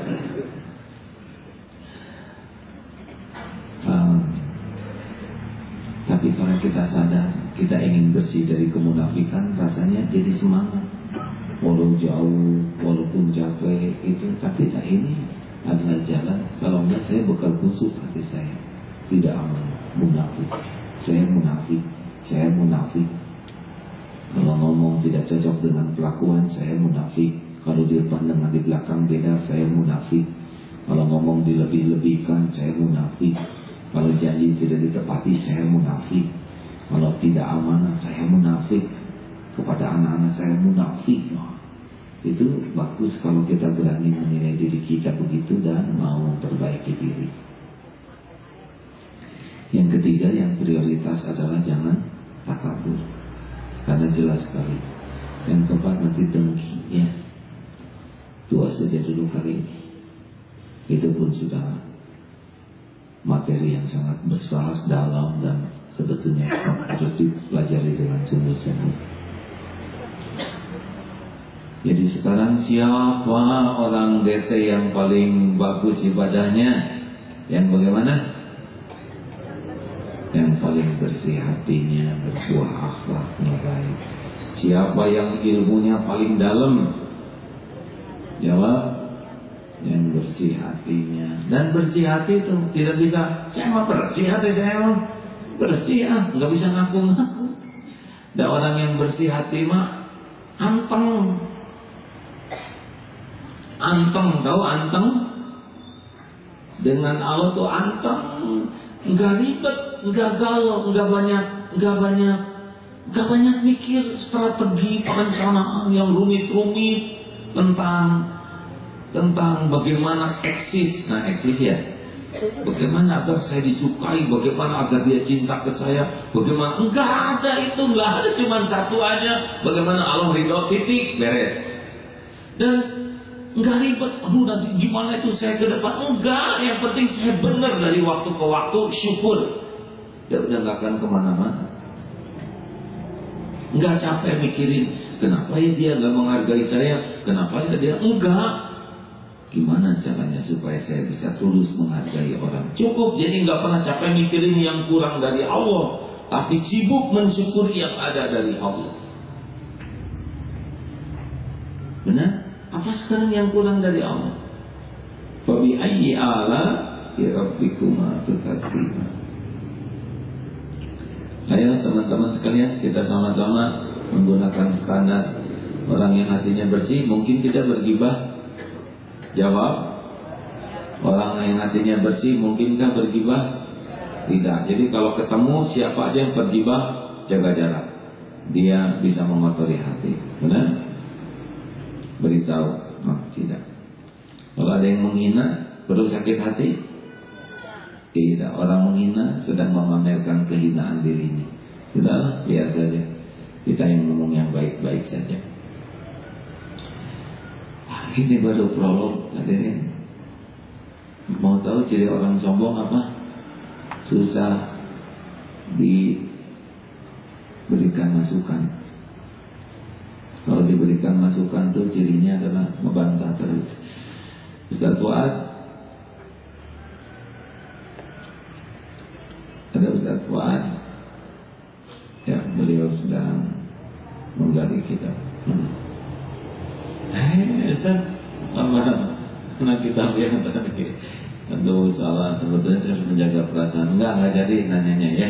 Tapi kalau kita sadar kita ingin bersih dari kemunafikan, rasanya jadi semangat. Walau jauh, walaupun capek itu, tapi nah ini adalah jalan. Kalau enggak saya bekal khusus hati saya tidak aman, munafik. Saya munafik, saya munafik. Kalau ngomong tidak cocok dengan kelakuan, saya munafik. Kalau di depan dengan di belakang beda, saya munafik. Kalau ngomong dilebih-lebihkan, saya munafik. Kalau janji tidak ditepati, saya munafik. Kalau tidak amanah, saya munafik. Kepada anak-anak saya munafik. Itu bagus kalau kita berani menilai diri kita begitu dan mau memperbaiki diri. Yang ketiga, yang prioritas adalah jangan takabur. Karena jelas sekali. Yang keempat nanti dengki ya. Dua saja dulu kali ini. Itu pun sudah materi yang sangat besar, dalam, dan sebetulnya harus dipelajari dengan sungguh-sungguh. Jadi sekarang siapa orang DT yang paling bagus ibadahnya? Yang bagaimana? Yang paling bersih hatinya, berbuah akhlaknya baik. Siapa yang ilmunya paling dalam? Jawab, yang bersih hatinya. Dan bersih hati itu tidak bisa, saya mau bersih hati, saya mau bersih nggak bisa ngaku-ngaku. Dan orang yang bersih hati mah anteng. Anteng, tahu anteng? Dengan Allah tuh anteng, nggak ribet, nggak galau, nggak banyak mikir strategi perencanaan yang rumit-rumit tentang bagaimana eksis. Nah, eksis ya, bagaimana agar saya disukai, bagaimana agar dia cinta ke saya, bagaimana, enggak ada itu, enggak ada, cuma satu aja, bagaimana Allah ridho, titik, beres. Dan enggak ribet, nanti gimana itu saya ke depan, enggak, yang penting saya benar dari waktu ke waktu, syukur. Ya udah, enggak akan kemana-mana. Enggak capek mikirin, kenapa ya dia enggak menghargai saya, kenapa ya dia, enggak. Gimana caranya supaya saya bisa tulus menghargai orang? Cukup, jadi nggak pernah capek mikirin yang kurang dari Allah, tapi sibuk mensyukuri yang ada dari Allah. Benar? Apa sekarang yang kurang dari Allah? Fabi ayyi ala rabbikuma tukadziban. Ayo teman-teman sekalian, kita sama-sama menggunakan standar orang yang hatinya bersih. Mungkin tidak bergibah. Jawab. Orang yang hatinya bersih mungkinkah bergibah? Tidak. Jadi kalau ketemu siapa aja yang bergibah, jaga jarak. Dia bisa mengotori hati. Benar? beritahu? Oh, tidak. Kalau ada yang menghina, perlu sakit hati? Tidak. Orang menghina sedang memamerkan kehinaan dirinya. Sudahlah, biasa saja. Kita yang ngomong yang baik-baik saja. Ini baru prolog, hadirin. Mau tahu ciri orang sombong apa? Susah diberikan masukan. Kalau diberikan masukan tuh cirinya adalah membantah terus. Ustaz Fuad, ada Ustaz Fuad? Ya, beliau sedang menggali kita. Ustaz, karena kita yang tadi. Aduh, salah. Sebetulnya saya harus menjaga perasaan. Enggak jadi nanyanya ya.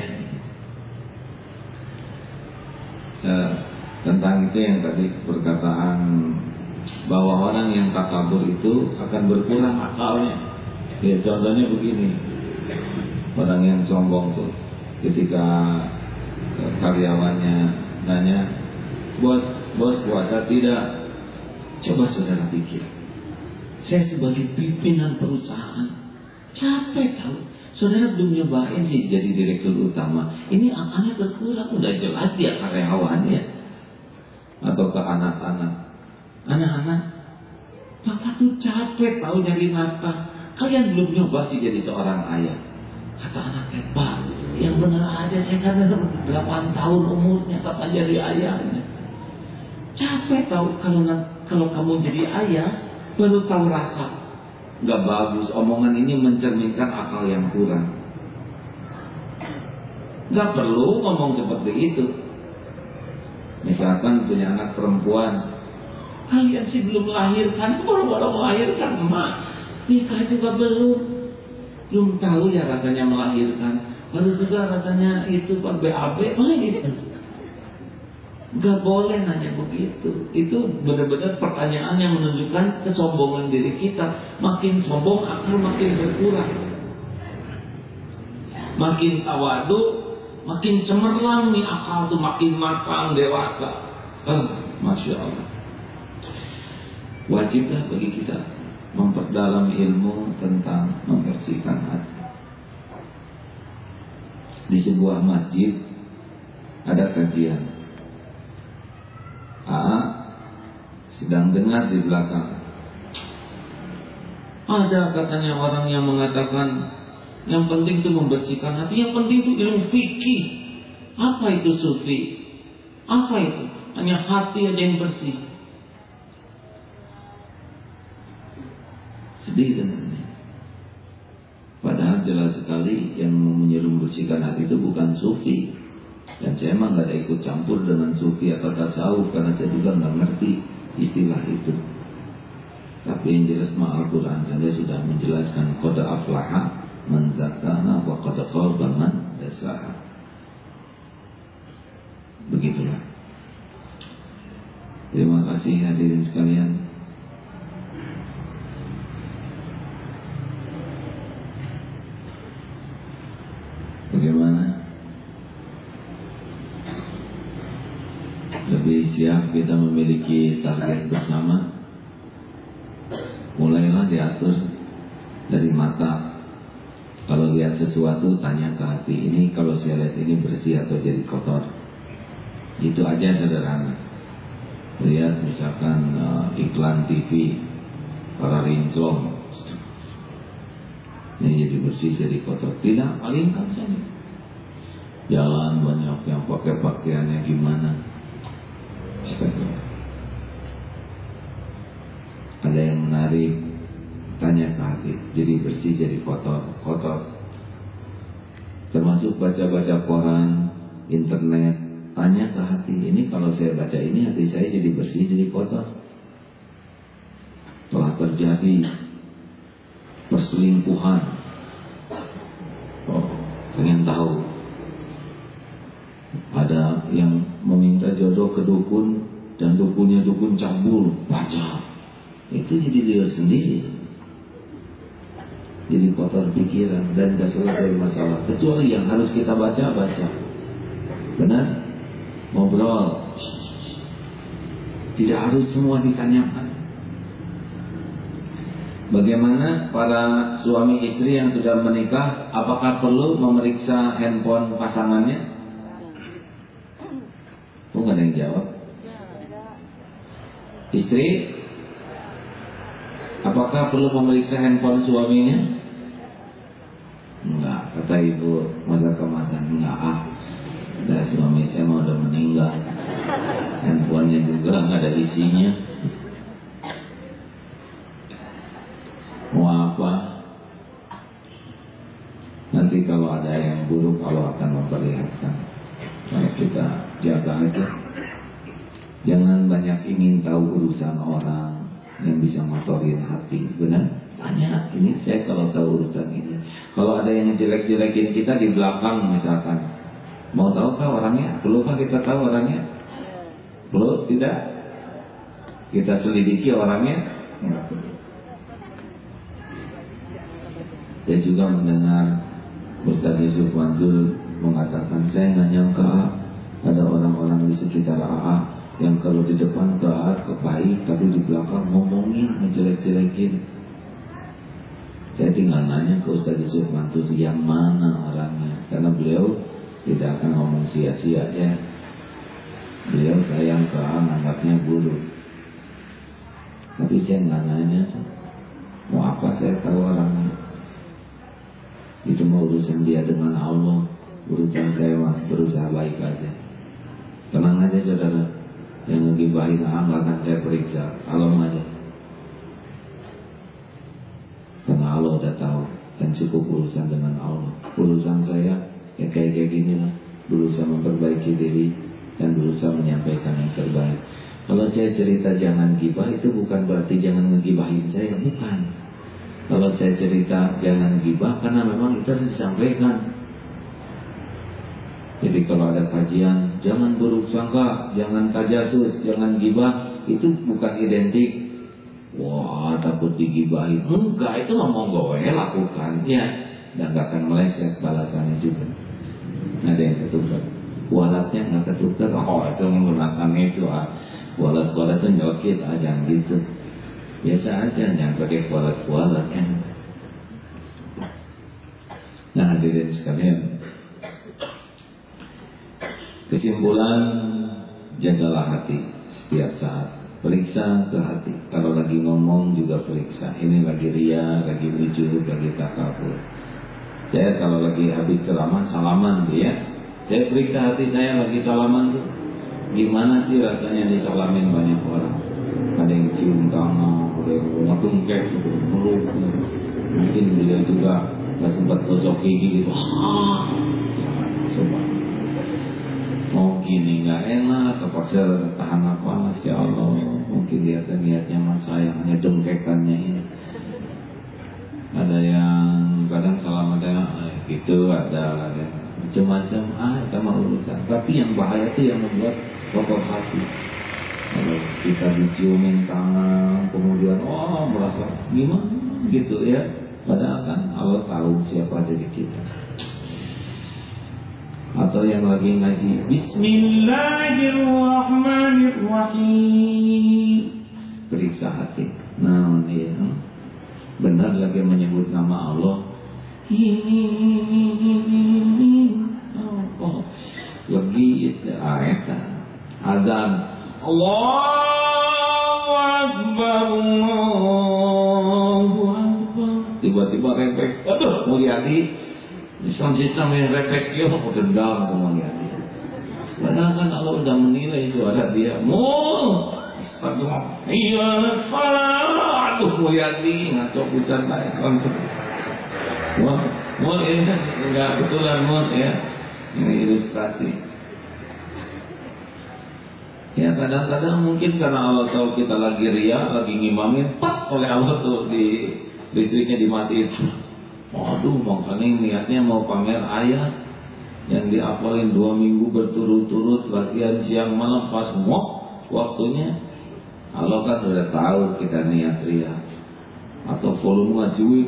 Tentang itu yang tadi perkataan bahwa orang yang takabur itu akan berkurang akalnya. Ya, contohnya begini. Orang yang sombong tuh ketika karyawannya nanya, bos puasa tidak? Coba saudara pikir, saya sebagai pimpinan perusahaan capek tahu. Saudara belum nyobain sih jadi direktur utama. Ini akalnya berkurang, udah jelas dia karyawan ya. Atau ke anak-anak, Papa tuh capek tahu nyari nafkah. Kalian belum nyoba sih jadi seorang ayah. Kata anaknya, Pak, yang benar aja saya kan 8 tahun umurnya, kapan jadi ayahnya. Capek tahu kalau kamu jadi ayah baru tahu rasa. Gak bagus. Omongan ini mencerminkan akal yang kurang. Gak perlu ngomong seperti itu. Misalkan punya anak perempuan, kalian sih belum melahirkan, baru melahirkan, emak nikah juga belum tahu ya rasanya melahirkan, baru juga rasanya itu BAB gitu. Gak boleh nanya begitu. Itu benar-benar pertanyaan yang menunjukkan kesombongan diri kita. Makin sombong, akal makin berkurang. Makin tawadu, makin cemerlang nih akal tuh, makin matang, dewasa. Masya Allah. Wajiblah bagi kita memperdalam ilmu tentang membersihkan hati. Di sebuah masjid ada kajian. Sedang dengar di belakang, ada katanya orang yang mengatakan yang penting itu membersihkan hati, yang penting itu ilmu fikih. Apa itu sufi? Apa itu? Hanya hati aja yang bersih. Sedih dengannya. Padahal jelas sekali yang menyuruh membersihkan hati itu bukan sufi. Dan saya emang gak ada ikut campur dengan sufi atau tasawuf, karena saya juga gak ngerti istilah itu. Tapi yang jelas Al-Quran saja sudah menjelaskan qad aflaha man zakkaha wa qad khaba man dassaha. Begitulah. Terima kasih hadirin sekalian. Bagaimana? Lebih siap kita memiliki target bersama. Mulailah diatur dari mata. Kalau lihat sesuatu tanya ke hati, ini kalau saya lihat ini bersih atau jadi kotor. Itu aja sederhana. Lihat misalkan iklan TV para rincong, ini jadi bersih jadi kotor. Tidak, palingkan saja. Jalan banyak yang pakai pakaiannya gimana. Ada yang menarik, tanya ke hati, jadi bersih jadi kotor. Termasuk baca-baca koran, internet, tanya ke hati, ini kalau saya baca ini hati saya jadi bersih jadi kotor. Telah terjadi perselingkuhan, pengen tahu. Ada yang meminta jodoh ke dukun dan dukunnya dukun cabul, baca. Itu jadi dia sendiri, jadi kotor pikiran dan gak selesai masalah. Kecuali yang harus kita baca. Benar? Ngobrol, tidak harus semua ditanyakan. Bagaimana para suami istri yang sudah menikah, apakah perlu memeriksa handphone pasangannya? Nggak ada yang jawab. Istri, apakah perlu memeriksa handphone suaminya? Enggak, kata ibu masa kemasan. Enggak, udah suami saya mau udah meninggal, handphonenya juga nggak ada isinya. Mau apa? Nanti kalau ada yang buruk Allah akan memperlihatkan. Kalau kita jaga aja, jangan banyak ingin tahu urusan orang yang bisa ngotorin hati. Benar? Tanya, ini saya kalau tahu urusan ini. Kalau ada yang jelek-jelekin kita di belakang misalkan, mau tahukah orangnya? Perlukah kita tahu orangnya? Perlu? Tidak? Kita selidiki orangnya? Enggak perlu. Saya juga mendengar Ustaz Yusuf Mansur mengatakan, saya nggak nyangka ada orang-orang di sekitar AA yang kalau di depan taat kebaik, tapi di belakang ngomongin, ngejelek-jelekin. Saya tinggal nanya ke Ustaz Yusuf Mansur yang mana orangnya, karena beliau tidak akan ngomong sia-sia ya. Beliau sayang ke AA, nganggapnya buruk. Tapi saya nggak nanya, mau apa saya tahu orangnya. Itu mau urusan dia dengan Allah. Urusan saya mah berusaha baik aja. Tenang aja saudara. Yang ngegibahin gak akan saya periksa. Kalem aja. Karena Allah udah tahu. Dan cukup urusan dengan Allah. Urusan saya ya kayak gini lah. Berusaha memperbaiki diri dan berusaha menyampaikan yang terbaik. Kalau saya cerita jangan gibah, itu bukan berarti jangan ngegibahin saya. Bukan. Kalau saya cerita jangan gibah, karena memang itu harus disampaikan. Jadi kalau ada kajian, jangan buruk sangka, jangan tajasus, jangan gibah, itu bukan identik. Wah, takut digibahin. Enggak, itu ngomong gue lakukan. Ya, dan gak akan meleset balasannya juga. Ada yang ketukar. Walatnya gak ketukar. Oh, itu menggunakan itu. Walat-walat itu nyokit aja gitu. Biasa aja, jangan pakai kualat-kualat kan. Nah hadirin sekalian, kesimpulan, jagalah hati setiap saat. Periksa ke hati. Kalau lagi ngomong juga periksa. Ini lagi ria, lagi ujub, lagi takabur. Saya kalau lagi habis ceramah salaman dia, saya periksa hati saya lagi salaman tuh. Gimana sih rasanya disalamin banyak orang? Ada yang cium tangan, ada yang ngetungkek, meluk. Mungkin dia juga gak sempat gosok gigi gitu. Coba. Mau gini gak enak, terpaksa tahan nafas. Ya Allah, mungkin dia niatnya mas sayang, hanya dengkekannya ini. Ada yang kadang salam ada gitu, ada macam-macam. Itu mah urusan. Tapi yang bahaya itu yang membuat kotor hati. Kalau kita diciumin tangan, kemudian merasa gimana gitu ya. Padahal kan Allah tahu siapa diri kita. Atau yang lagi ngaji Bismillahirrahmanirrahim, periksa hati. Nah ini benar lagi menyebut nama Allah. Lagi ayat azan Allahu Akbar, Allahu Akbar. Tiba-tiba repek. Aduh, Mulyadi. Sistem yang repek dia mau dendam ke Mulyadi. Padahal kan Allah udah menilai suara dia. Astagfirullah. Iya, salah. Aduh, Mulyadi ngaco pisan tak Islam. Wah, ini kan enggak betulan ya. Ini ilustrasi. Ya kadang-kadang mungkin karena Allah tahu kita lagi ria, lagi ngimamin, oleh Allah tuh di listriknya dimatiin. Waduh, makanya niatnya mau pamer ayat yang dihafalin 2 minggu berturut-turut, latihan siang malam pas waktunya. Allah kan sudah tahu kita niat ria. Atau volume ngajuin,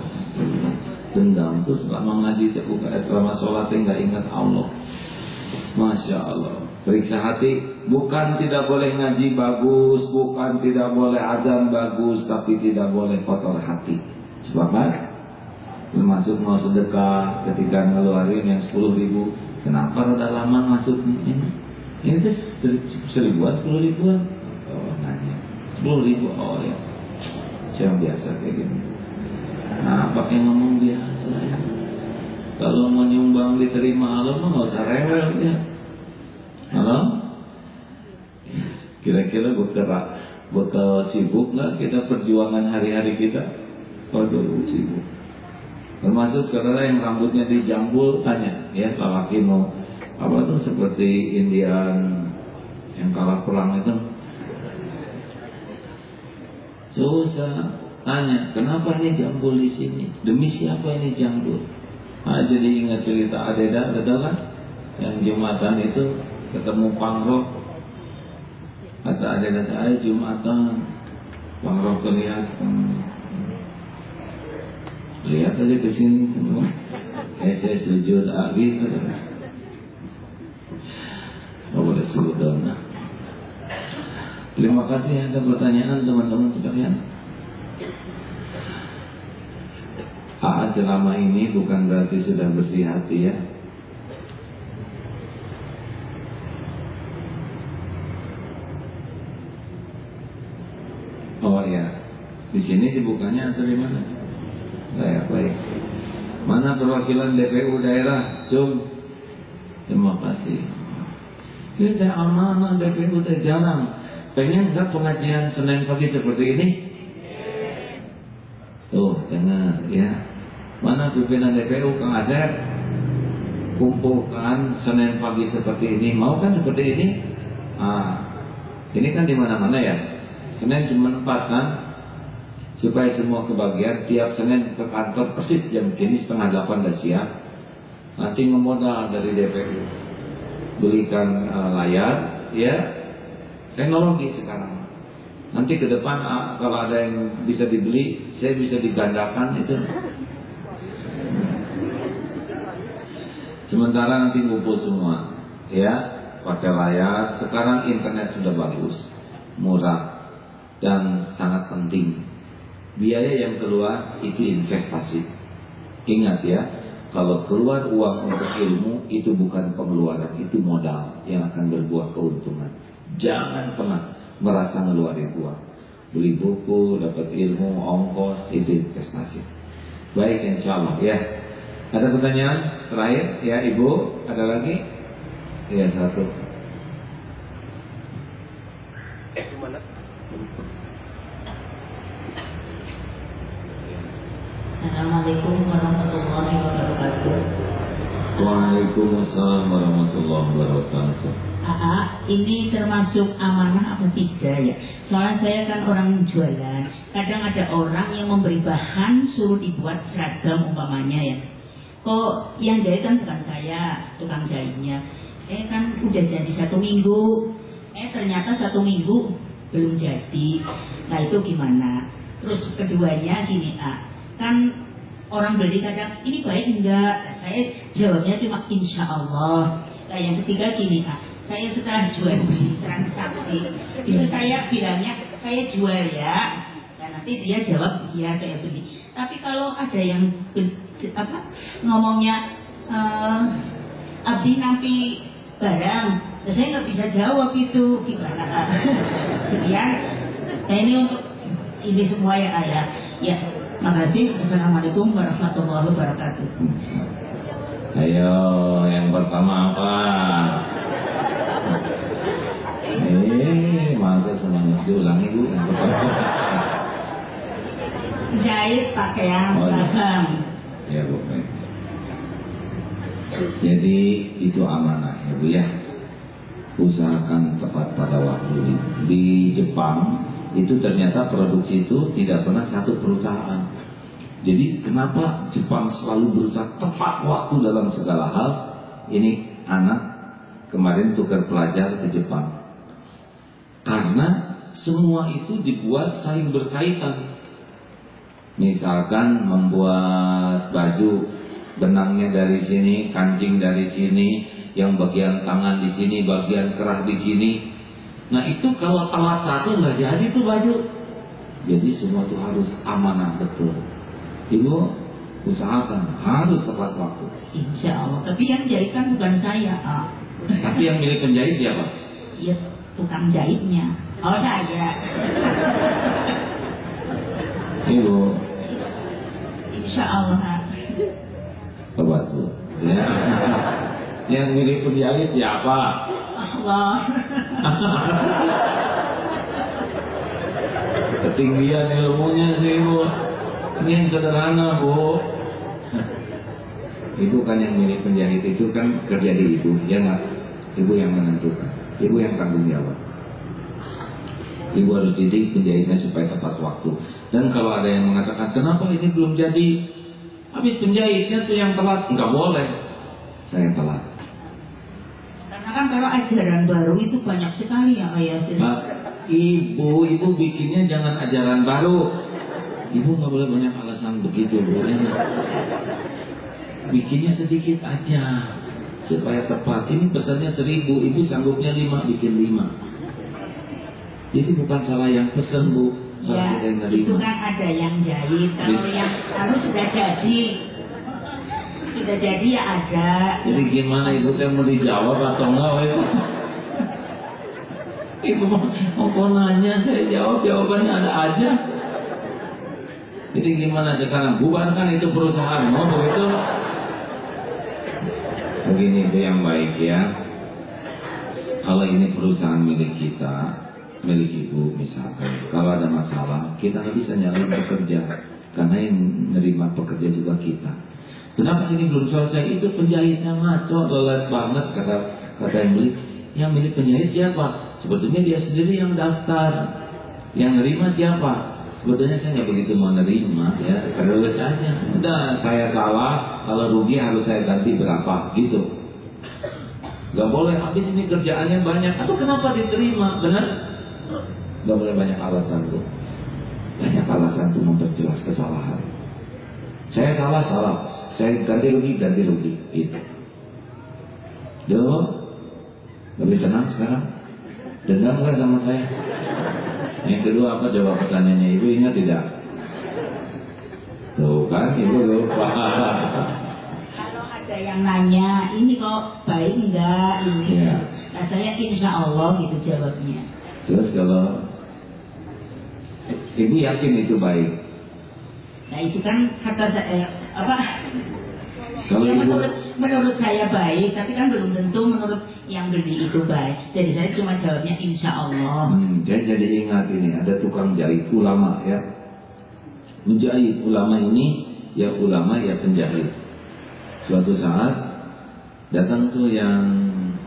dendam. Terus selama ngaji buka selama sholatnya nggak ingat Allah. Masya Allah. Periksa hati. Bukan tidak boleh ngaji bagus, bukan tidak boleh azan bagus, tapi tidak boleh kotor hati. Sepakat? Termasuk mau sedekah ketika ngeluarin yang 10.000. Kenapa rada lama masuknya ini? Ini tuh 1.000-an, 10.000-an. Oh nanya 10.000, oh ya. Saya biasa kayak gini. Nah pakai ngomong biasa ya. Kalau mau nyumbang diterima Allah mah nggak usah rewel ya. Halo? Kira-kira bekal sibuk nggak kita perjuangan hari-hari kita? Waduh sibuk. Termasuk saudara yang rambutnya dijambul, tanya ya, laki mau apa tuh seperti Indian yang kalah perang itu. Susah. Tanya, kenapa ini jambul di sini? Demi siapa ini jambul? Ah, jadi ingat cerita Adeda kan? Yang Jumatan itu ketemu pangrok. Kata Adeda, saya Jumatan. Pangrok kelihatan. Lihat aja ke sini. Saya sujud gitu. Oh, boleh sujud dong. Terima kasih ada pertanyaan teman-teman sekalian. Ceramah ini bukan berarti sudah bersih hati ya. Oh ya, di sini dibukanya atau di mana? Baik. Mana perwakilan DPU daerah? Terima kasih. Kita amanah DPU jarang. Pengen nggak pengajian Senin pagi seperti ini? Tuh dengar ya. Mana pimpinan DPU Kang Asep? Kumpulkan Senin pagi seperti ini. Mau kan seperti ini? Ini kan di mana-mana ya. Senin cuma 4 kan? Supaya semua kebagian. Tiap Senin ke kantor persis jam ini 7:30 dah siap. Nanti memodal dari DPU. Belikan layar, ya. Teknologi sekarang. Nanti ke depan kalau ada yang bisa dibeli, saya bisa digandakan itu. Sementara nanti ngumpul semua, ya, pakai layar. Sekarang internet sudah bagus, murah, dan sangat penting. Biaya yang keluar itu investasi. Ingat ya, kalau keluar uang untuk ilmu itu bukan pengeluaran, itu modal yang akan berbuah keuntungan. Jangan pernah merasa ngeluarin uang. Beli buku, dapat ilmu, ongkos, itu investasi. Baik, insya Allah ya. Ada pertanyaan terakhir ya Ibu? Ada lagi? Iya, satu. Assalamualaikum warahmatullahi wabarakatuh. Waalaikumsalam warahmatullahi wabarakatuh. Ini termasuk amanah apa tidak ya? Soalnya saya kan orang jualan. Kadang ada orang yang memberi bahan suruh dibuat seragam umpamanya ya. Kok yang jahit kan bukan saya, tukang jahitnya. Kan udah jadi 1 minggu. Ternyata 1 minggu belum jadi. Nah itu gimana? Terus keduanya gini kan orang beli kadang ini baik enggak? Saya jawabnya cuma insya Allah. Nah yang ketiga gini saya setelah jual beli transaksi itu saya bilangnya saya jual ya. Dan nanti dia jawab iya saya beli. Tapi kalau ada yang ngomongnya abdi nampi barang, saya nggak bisa jawab itu gimana. Sekian. Nah ini untuk ini semua ya ayah. Ya, makasih. Assalamualaikum warahmatullahi wabarakatuh. Ayo, yang pertama apa? Masa semuanya diulangi Bu? Yang pertama jahit pakaian seragam. Ya Bu. Jadi itu amanah ya Bu ya. Usahakan tepat pada waktu. Di Jepang itu ternyata produksi itu tidak pernah satu perusahaan. Jadi kenapa Jepang selalu berusaha tepat waktu dalam segala hal? Ini anak kemarin tukar pelajar ke Jepang. Karena semua itu dibuat saling berkaitan. Misalkan membuat baju, benangnya dari sini, kancing dari sini, yang bagian tangan di sini, bagian kerah di sini. Nah itu kalau telat satu nggak jadi tuh baju. Jadi semua itu harus amanah betul. Ibu usahakan harus tepat waktu. Insya Allah. Tapi yang jahit kan bukan saya. Tapi yang milik penjahit siapa? Iya, tukang jahitnya. Oh saya. Ibu. Insya Allah. Tepat bu. Ya. Yang milik penjahit siapa? Allah. Ketinggian ilmunya sih bu. Ini yang sederhana bu. Ibu kan yang milik penjahit itu kan kerja di ibu, ya nggak? Ibu yang menentukan, ibu yang tanggung jawab. Ibu harus didik penjahitnya supaya tepat waktu. Dan kalau ada yang mengatakan kenapa ini belum jadi, habis penjahitnya tuh yang telat, nggak boleh. Saya telat. Karena kan kalau ajaran baru itu banyak sekali ya ayah. Ibu bikinnya jangan ajaran baru. Ibu nggak boleh banyak alasan begitu, Bu. Bikinnya sedikit aja supaya tepat. Ini pesannya 1000, ibu sanggupnya 5, bikin 5. Jadi bukan salah yang pesen bu, salah kita yang nerima. Itu kan ada yang jahit, kalau yang harus sudah jadi ya ada. Jadi gimana ibu yang mau dijawab atau enggak? Ibu mau nanya, saya jawab, jawabannya ada aja. Jadi gimana sekarang? Bubarkan itu perusahaan, mau begitu? Begini itu yang baik ya. Kalau ini perusahaan milik kita, milik ibu misalkan, kalau ada masalah kita nggak bisa nyalain pekerja, karena yang menerima pekerja juga kita. Kenapa ini belum selesai? Itu penjahitnya ngaco, lelet banget kata yang beli. Yang milik penjahit siapa? Sebetulnya dia sendiri yang daftar. Yang nerima siapa? Sebetulnya saya nggak begitu mau nerima ya, kerewet aja. Udah saya salah, kalau rugi harus saya ganti berapa gitu. Gak boleh habis ini kerjaannya banyak. Atau kenapa diterima? Benar? Gak boleh banyak alasan tuh. Banyak alasan tuh memperjelas kesalahan. Saya salah. Saya ganti rugi. Itu. Jawab. Lebih tenang sekarang. Dendam nggak sama saya? Yang kedua apa jawab pertanyaannya? Ibu ingat tidak? Tuh kan ibu lupa. Kalau ada yang nanya, ini kok baik enggak ini? Ya. Nah, saya insya Allah gitu jawabnya. Terus kalau ibu yakin itu baik? Nah itu kan kata saya apa? Kalau ya, ibu... menurut saya baik, tapi kan belum tentu menurut yang beli itu baik. Jadi saya cuma jawabnya insya Allah. Jadi ingat ini ada tukang jahit ulama ya. Menjahit ulama ini ya ulama ya penjahit. Suatu saat datang tuh yang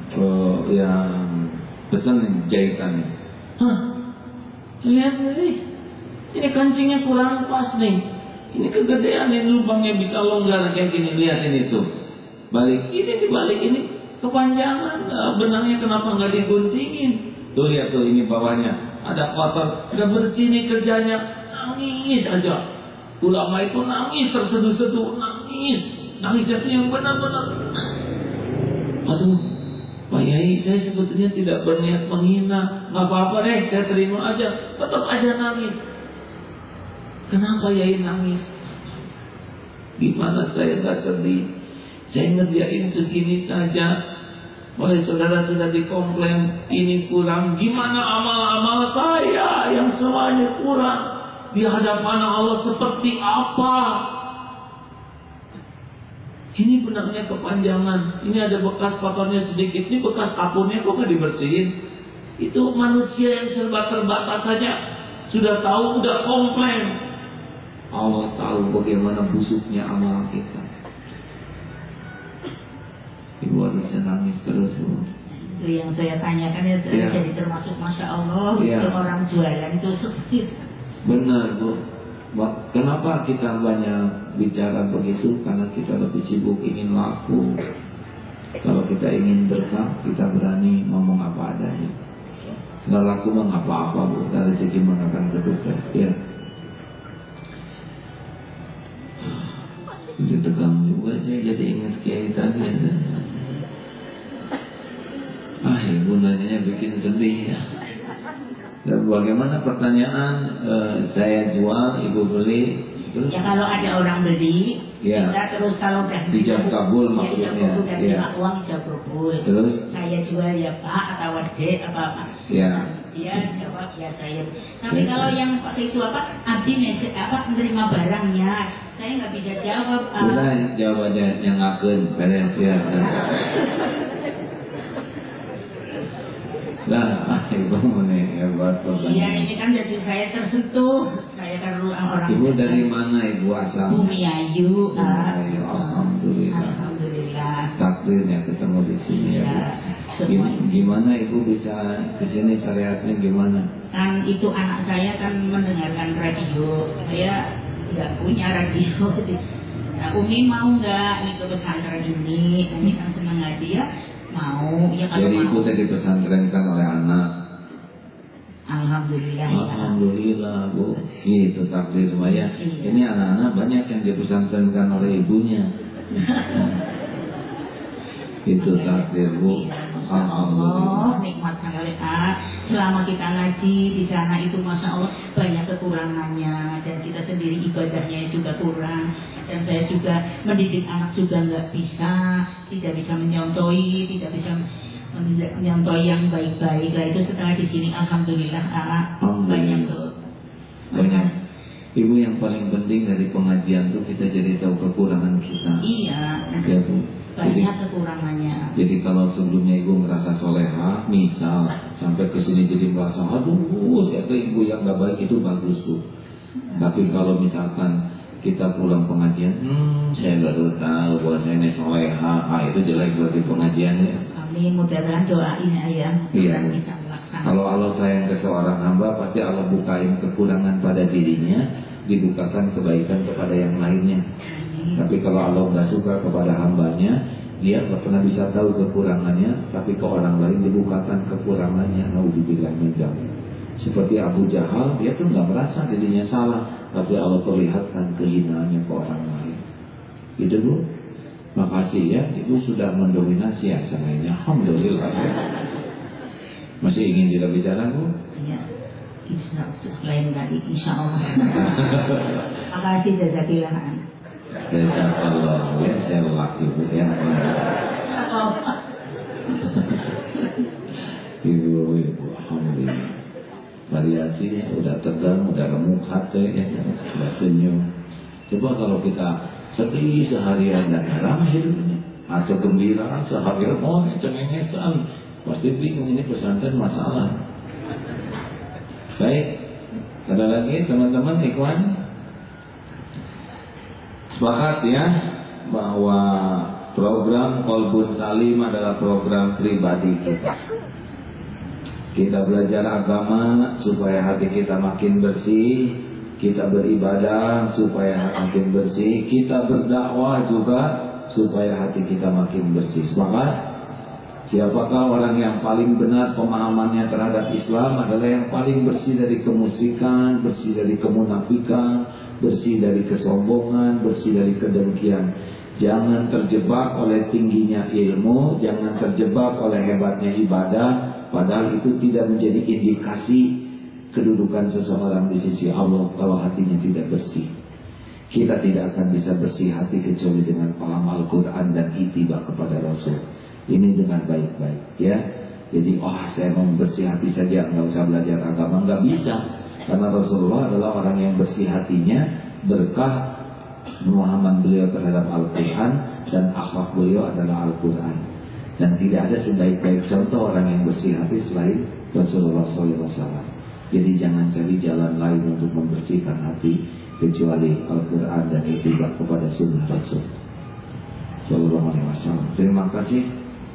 pesan jahitannya. Lihat ini kancingnya kurang pas nih. Ini kegedean, ini lubangnya bisa longgar kayak gini. Lihat ini tuh. Balik ini dibalik ini kepanjangan. Benangnya kenapa nggak diguntingin? Tuh lihat tuh ini bawahnya ada kotor, nggak bersih nih kerjanya. Nangis aja. Ulama itu nangis terseduh-seduh, nangisnya tuh yang benar-benar. Aduh, Pak Yai, saya sebetulnya tidak berniat menghina. Nggak apa-apa deh, saya terima aja. Tetap aja nangis. Kenapa Yai nangis? Gimana saya tak sedih? Saya ngerjain segini saja. Oleh saudara sudah dikomplain ini kurang. Gimana amal-amal saya yang semuanya kurang? Di hadapan Allah seperti apa? Ini benangnya kepanjangan. Ini ada bekas kotornya sedikit. Ini bekas apunnya kok nggak dibersihin? Itu manusia yang serba terbatas saja sudah tahu, udah komplain. Allah tahu bagaimana busuknya amal kita. Ibu harusnya nangis terus Bu. Itu yang saya tanyakan ya, jadi termasuk Masya Allah itu orang jualan itu sedih. Benar Bu. Kenapa kita banyak bicara begitu? Karena kita lebih sibuk ingin laku. Kalau kita ingin berkah, kita berani ngomong apa adanya. Nggak laku mah nggak apa-apa Bu. Dari rezeki mengakan berduka. Ya. Jadi tegang juga saya jadi ingat kiai tadi. bagaimana pertanyaan? Saya jual, ibu beli. Terus? Ya kalau ada orang beli, ya. Kita terus kalau udah dijawab kabul ya, maksudnya. Dan terima uang dijawab kabul. Terus? Saya jual ya Pak atau Dek apa. Ya. Dia jawab ya saya. Tapi kalau yang pakai itu apa? Abdi menerima barangnya, saya nggak bisa jawab. Udah jawab aja yang akan beres ya. Lah, ibu ini hebat pokoknya. Iya, ini kan jadi saya tersentuh. Saya kan orang. Ibu dari mana ibu asal? Bumi Ayu. Alhamdulillah. Alhamdulillah. Takdirnya ketemu di sini ya. Gimana ibu bisa ke sini, syariatnya gimana? Kan itu anak saya kan mendengarkan radio. Saya nggak punya radio. Nah, Umi mau nggak nih ke pesantren ini? Umi kan senang ngaji ya. Mau ya kalau jadi mau. ibu tadi pesantrenkan oleh anak. Alhamdulillah. Alhamdulillah bu. Gitu takdir semua ya. Iya. Ini anak-anak banyak yang dipesantrenkan oleh ibunya. Itu takdir bu. Allah nikmat sekali. Selama kita ngaji di sana itu masya Allah banyak kekurangannya dan kita sendiri ibadahnya juga kurang. Dan saya juga mendidik anak juga nggak bisa, tidak bisa menyontoi, tidak bisa menyontoi yang baik-baik. Lah itu setelah di sini alhamdulillah banyak tuh. Banyak. Ibu yang paling penting dari pengajian tuh kita jadi tahu kekurangan kita. Iya. Ya bu. Banyak kekurangannya. Jadi kalau sebelumnya ibu merasa soleha, misal sampai ke sini jadi merasa, aduh, saya ibu yang nggak baik itu bagus tuh. Tapi kalau misalkan kita pulang pengajian, saya baru tahu bahwa saya ini soleha, itu jelek berarti pengajiannya. Amin, mudah-mudahan doain ayah. Iya. Bisa melaksanakan. Kalau Allah sayang ke seorang hamba, pasti Allah bukain kekurangan pada dirinya, dibukakan kebaikan kepada yang lainnya. Tapi kalau Allah nggak suka kepada hambanya, dia nggak pernah bisa tahu kekurangannya, tapi ke orang lain dibukakan kekurangannya. Nauzubillah min dzalik. Seperti Abu Jahal, dia tuh nggak merasa dirinya salah, tapi Allah perlihatkan kehinaannya ke orang lain. Gitu bu. Makasih ya, ibu sudah mendominasi acaranya. Alhamdulillah. Masih ingin tidak bicara bu? Iya. Lain kali, insya Allah. Makasih jazakallah. Jazakallah ya, saya lelaki bu ya. Ibu, alhamdulillah. Variasinya udah tegang, udah remuk hati ya, udah senyum. Coba kalau kita sedih seharian dan ramai hidupnya, atau gembira seharian, cengengesan, pasti bingung ini pesantren masalah. Baik, ada lagi teman-teman ikhwan? Sepakat ya bahwa program Qalbun Salim adalah program pribadi kita. Kita belajar agama supaya hati kita makin bersih, kita beribadah supaya makin bersih, kita berdakwah juga supaya hati kita makin bersih. Sepakat? Siapakah orang yang paling benar pemahamannya terhadap Islam adalah yang paling bersih dari kemusyrikan, bersih dari kemunafikan, bersih dari kesombongan, bersih dari kedengkian. Jangan terjebak oleh tingginya ilmu, jangan terjebak oleh hebatnya ibadah, padahal itu tidak menjadi indikasi kedudukan seseorang di sisi Allah kalau hatinya tidak bersih. Kita tidak akan bisa bersih hati kecuali dengan paham Al-Quran dan ittiba kepada Rasul. Ini dengan baik-baik ya. Jadi saya mau bersih hati saja, nggak usah belajar agama, nggak bisa. Karena Rasulullah adalah orang yang bersih hatinya berkah pemahaman beliau terhadap Al-Quran dan akhlak beliau adalah Al-Quran. Dan tidak ada sebaik-baik contoh orang yang bersih hati selain Rasulullah SAW. Jadi jangan cari jalan lain untuk membersihkan hati kecuali Al-Quran dan ittiba kepada sunnah Rasul Sallallahu Alaihi Wasallam. Terima kasih.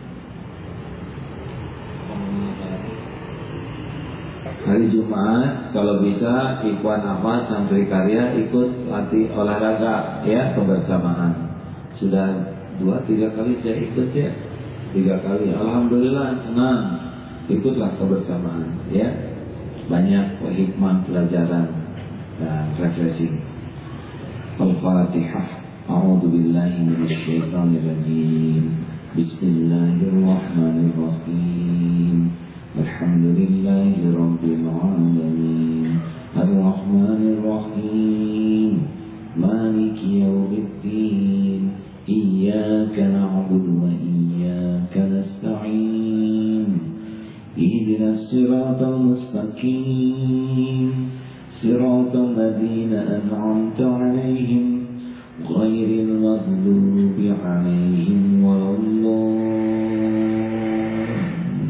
Hari Jumat kalau bisa Ikhwan Ahmad Santri Karya ikut latih olahraga ya, kebersamaan. Sudah 2-3 kali saya ikut ya, 3 kali. Alhamdulillah senang. Ikutlah kebersamaan ya. Banyak hikmah pelajaran dan refreshing. Al-Fatihah. A'udzu billahi minasyaitonir rajim. Bismillahirrahmanirrahim. Alhamdulillahi Rabbil Alamin Ar-Rahmanir Rahim Maliki Yawmiddin Iyyaka na'budu wa iyyaka nasta'in Ihdinas siratal mustaqim Siratal ladzina an'amta 'alaihim ghairil maghdubi 'alaihim waladdallin.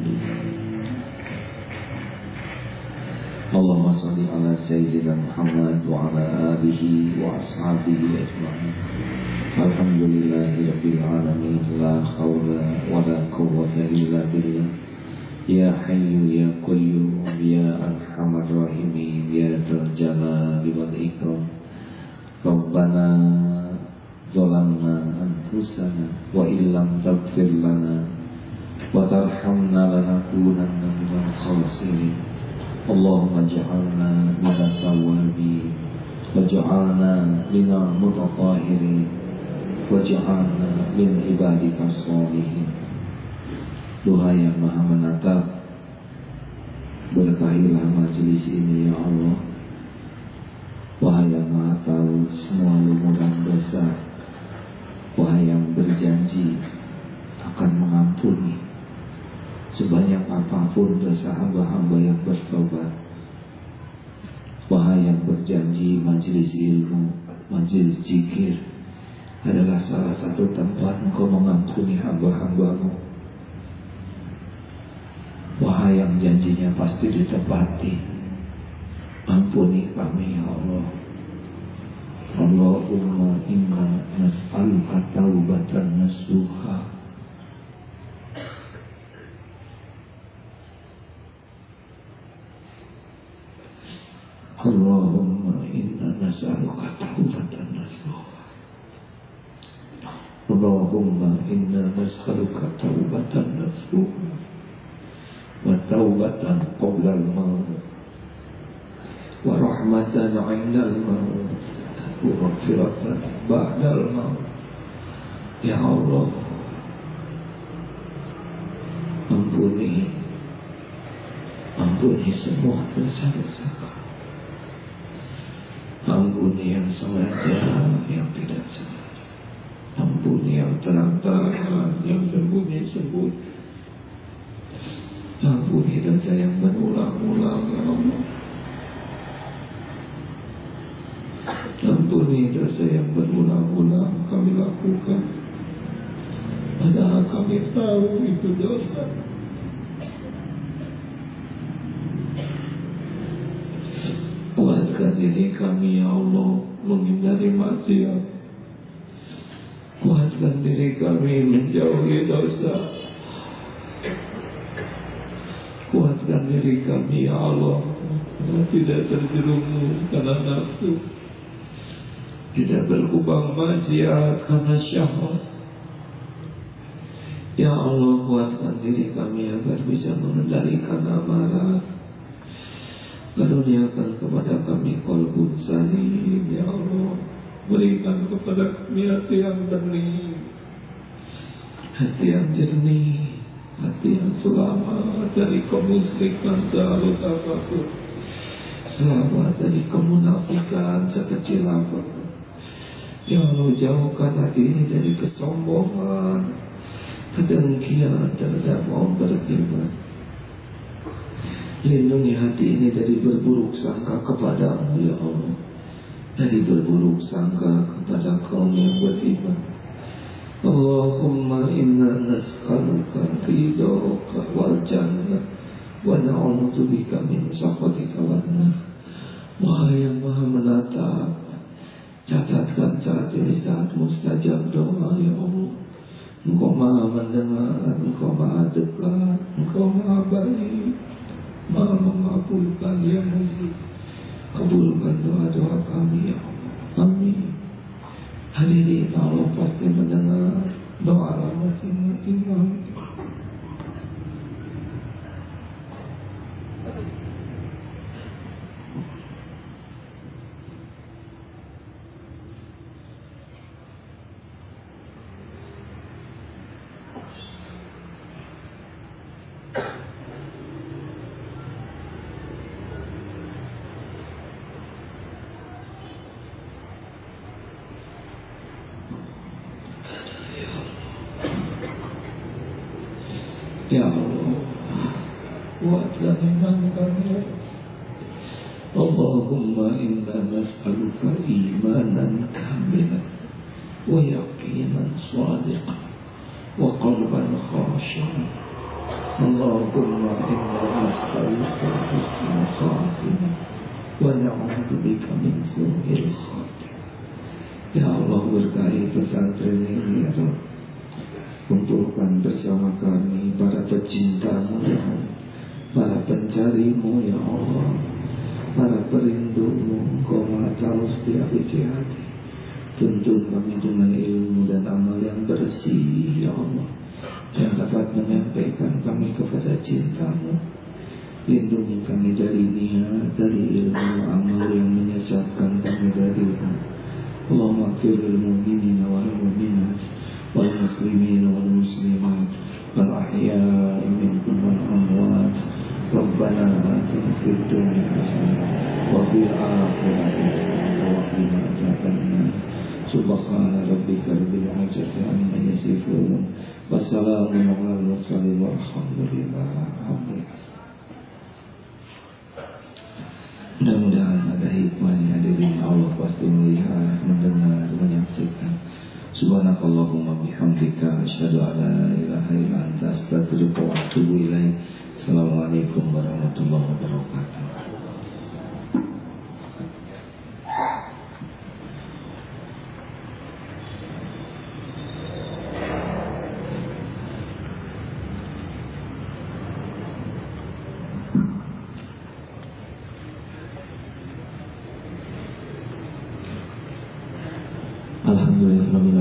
Allahumma shalli ala sayyidina Muhammad wa ala alihi wa ashabihi ajma'in. Alhamdulillahi rabbil alamin, la haula wa la quwwata illa billah. Ya Hayyu ya Qayyum ya Arhamar Rahimin ya Dzal Jalali wal Ikram. Rabbana zalamna anfusana wa illam taghfir lana wa tarhamna lanakunanna minal khasirin. Allahumma ij'alna minat tawwabin waj'alna minal mutatahhirin waj'alna min ibadikas sholihin. Tuhan yang Maha Menatap, berkahilah majelis ini ya Allah. Wahai yang Maha Tahu semua lumuran dosa, wahai yang berjanji akan mengampuni sebanyak apapun dosa hamba-hamba yang bertobat. Wahai yang berjanji majelis ilmu, majelis zikir adalah salah satu tempat Engkau mengampuni hamba-hambamu. Wahai yang janjinya pasti ditepati, ampuni kami ya Allah. Allahumma inna nas'aluka taubatan nasuha. Allahumma inna nas'aluka taubatan nasuha. Allahumma inna nas'aluka taubatan nasuha wa taubatan qabla al-maut wa rahmatan 'inda al-maut wa maghfiratan ba'da al-maut. Ya Allah, ampuni semua dosa-dosa kami. Ampuni yang sengaja, yang tidak sengaja. Ampuni yang terang-terangan, yang sembunyi-sembunyi. Ampuni dosa yang berulang-ulang ya Allah. Ampuni dosa yang berulang-ulang kami lakukan, padahal kami tahu itu dosa. Kuatkan diri kami ya Allah menghindari maksiat. Kuatkan diri kami menjauhi dosa. Kuatkan diri kami ya Allah tidak terjerumus karena nafsu, tidak berkubang maksiat karena syahwat. Ya Allah, kuatkan diri kami agar bisa mengendalikan amarah. Karuniakan kepada kami qalbun salim ya Allah. Berikan kepada kami hati yang bening, hati yang jernih, hati yang selamat dari kemusyrikan sehalus apapun, selamat dari kemunafikan sekecil apapun. Ya Allah, jauhkan hati ini dari kesombongan, kedengkian terhadap orang beriman. Lindungi hati ini dari berburuk sangka kepadamu ya Allah, dari berburuk sangka kepada kaum yang beriman. Allahumma inna nas'aluka ridhaka wal jannah wa na'udzubika min sakhatika wan nar. Wahai yang Maha Menatap, catatkan saat ini saat mustajab doa ya Allah. Engkau Maha mendengar, Engkau Maha dekat, Engkau Maha baik, Maha mengabulkan yang mujib. Kabulkan doa-doa kami ya Allah. Amin. Hadirin Allah pasti mendengar doa masing-masing. Ya Allah, kuatkan iman kami. Allahumma inna nas'aluka imanan kamilan wa yaqinan shadiqan wa qalban khashi'an. Allahumma inna nas'aluka husnal khatimah wa na'udzubika min su'il khatimah. Ya Allah, berkahi pesantren ini ya Rabb. Kumpulkan bersama kami para pecintamu ya Allah, para pencarimu ya Allah, para perindumu. Engkau maha tahu setiap isi hati. Tuntun kami dengan ilmu dan amal yang bersih ya Allah, yang dapat menyampaikan kami kepada cintamu. Lindungi kami dari niat, dari ilmu, amal yang menyesatkan kami darimu. Allahumma ighfir lil mu'minina wal mu'minat wal muslimina wal muslimat wal ahya'i minhum wal amwat. Rabbana atina fid dunya hasanah wa fil akhirati hasanah wa qina adzabannar. Subhana rabbika rabbil izzati amma yasifun. Wassalamu alal mursalin walhamdulillahi rabbil alamin. Mudah-mudahan ada hikmahnya. Hadirin Allah pasti melihat, mendengar, menyaksikan. Subhanakallahumma bihamdika asyhadu an la ilaha illa anta astaghfiruka wa atubu ilaik. Assalamualaikum warahmatullahi wabarakatuh. Alhamdulillah.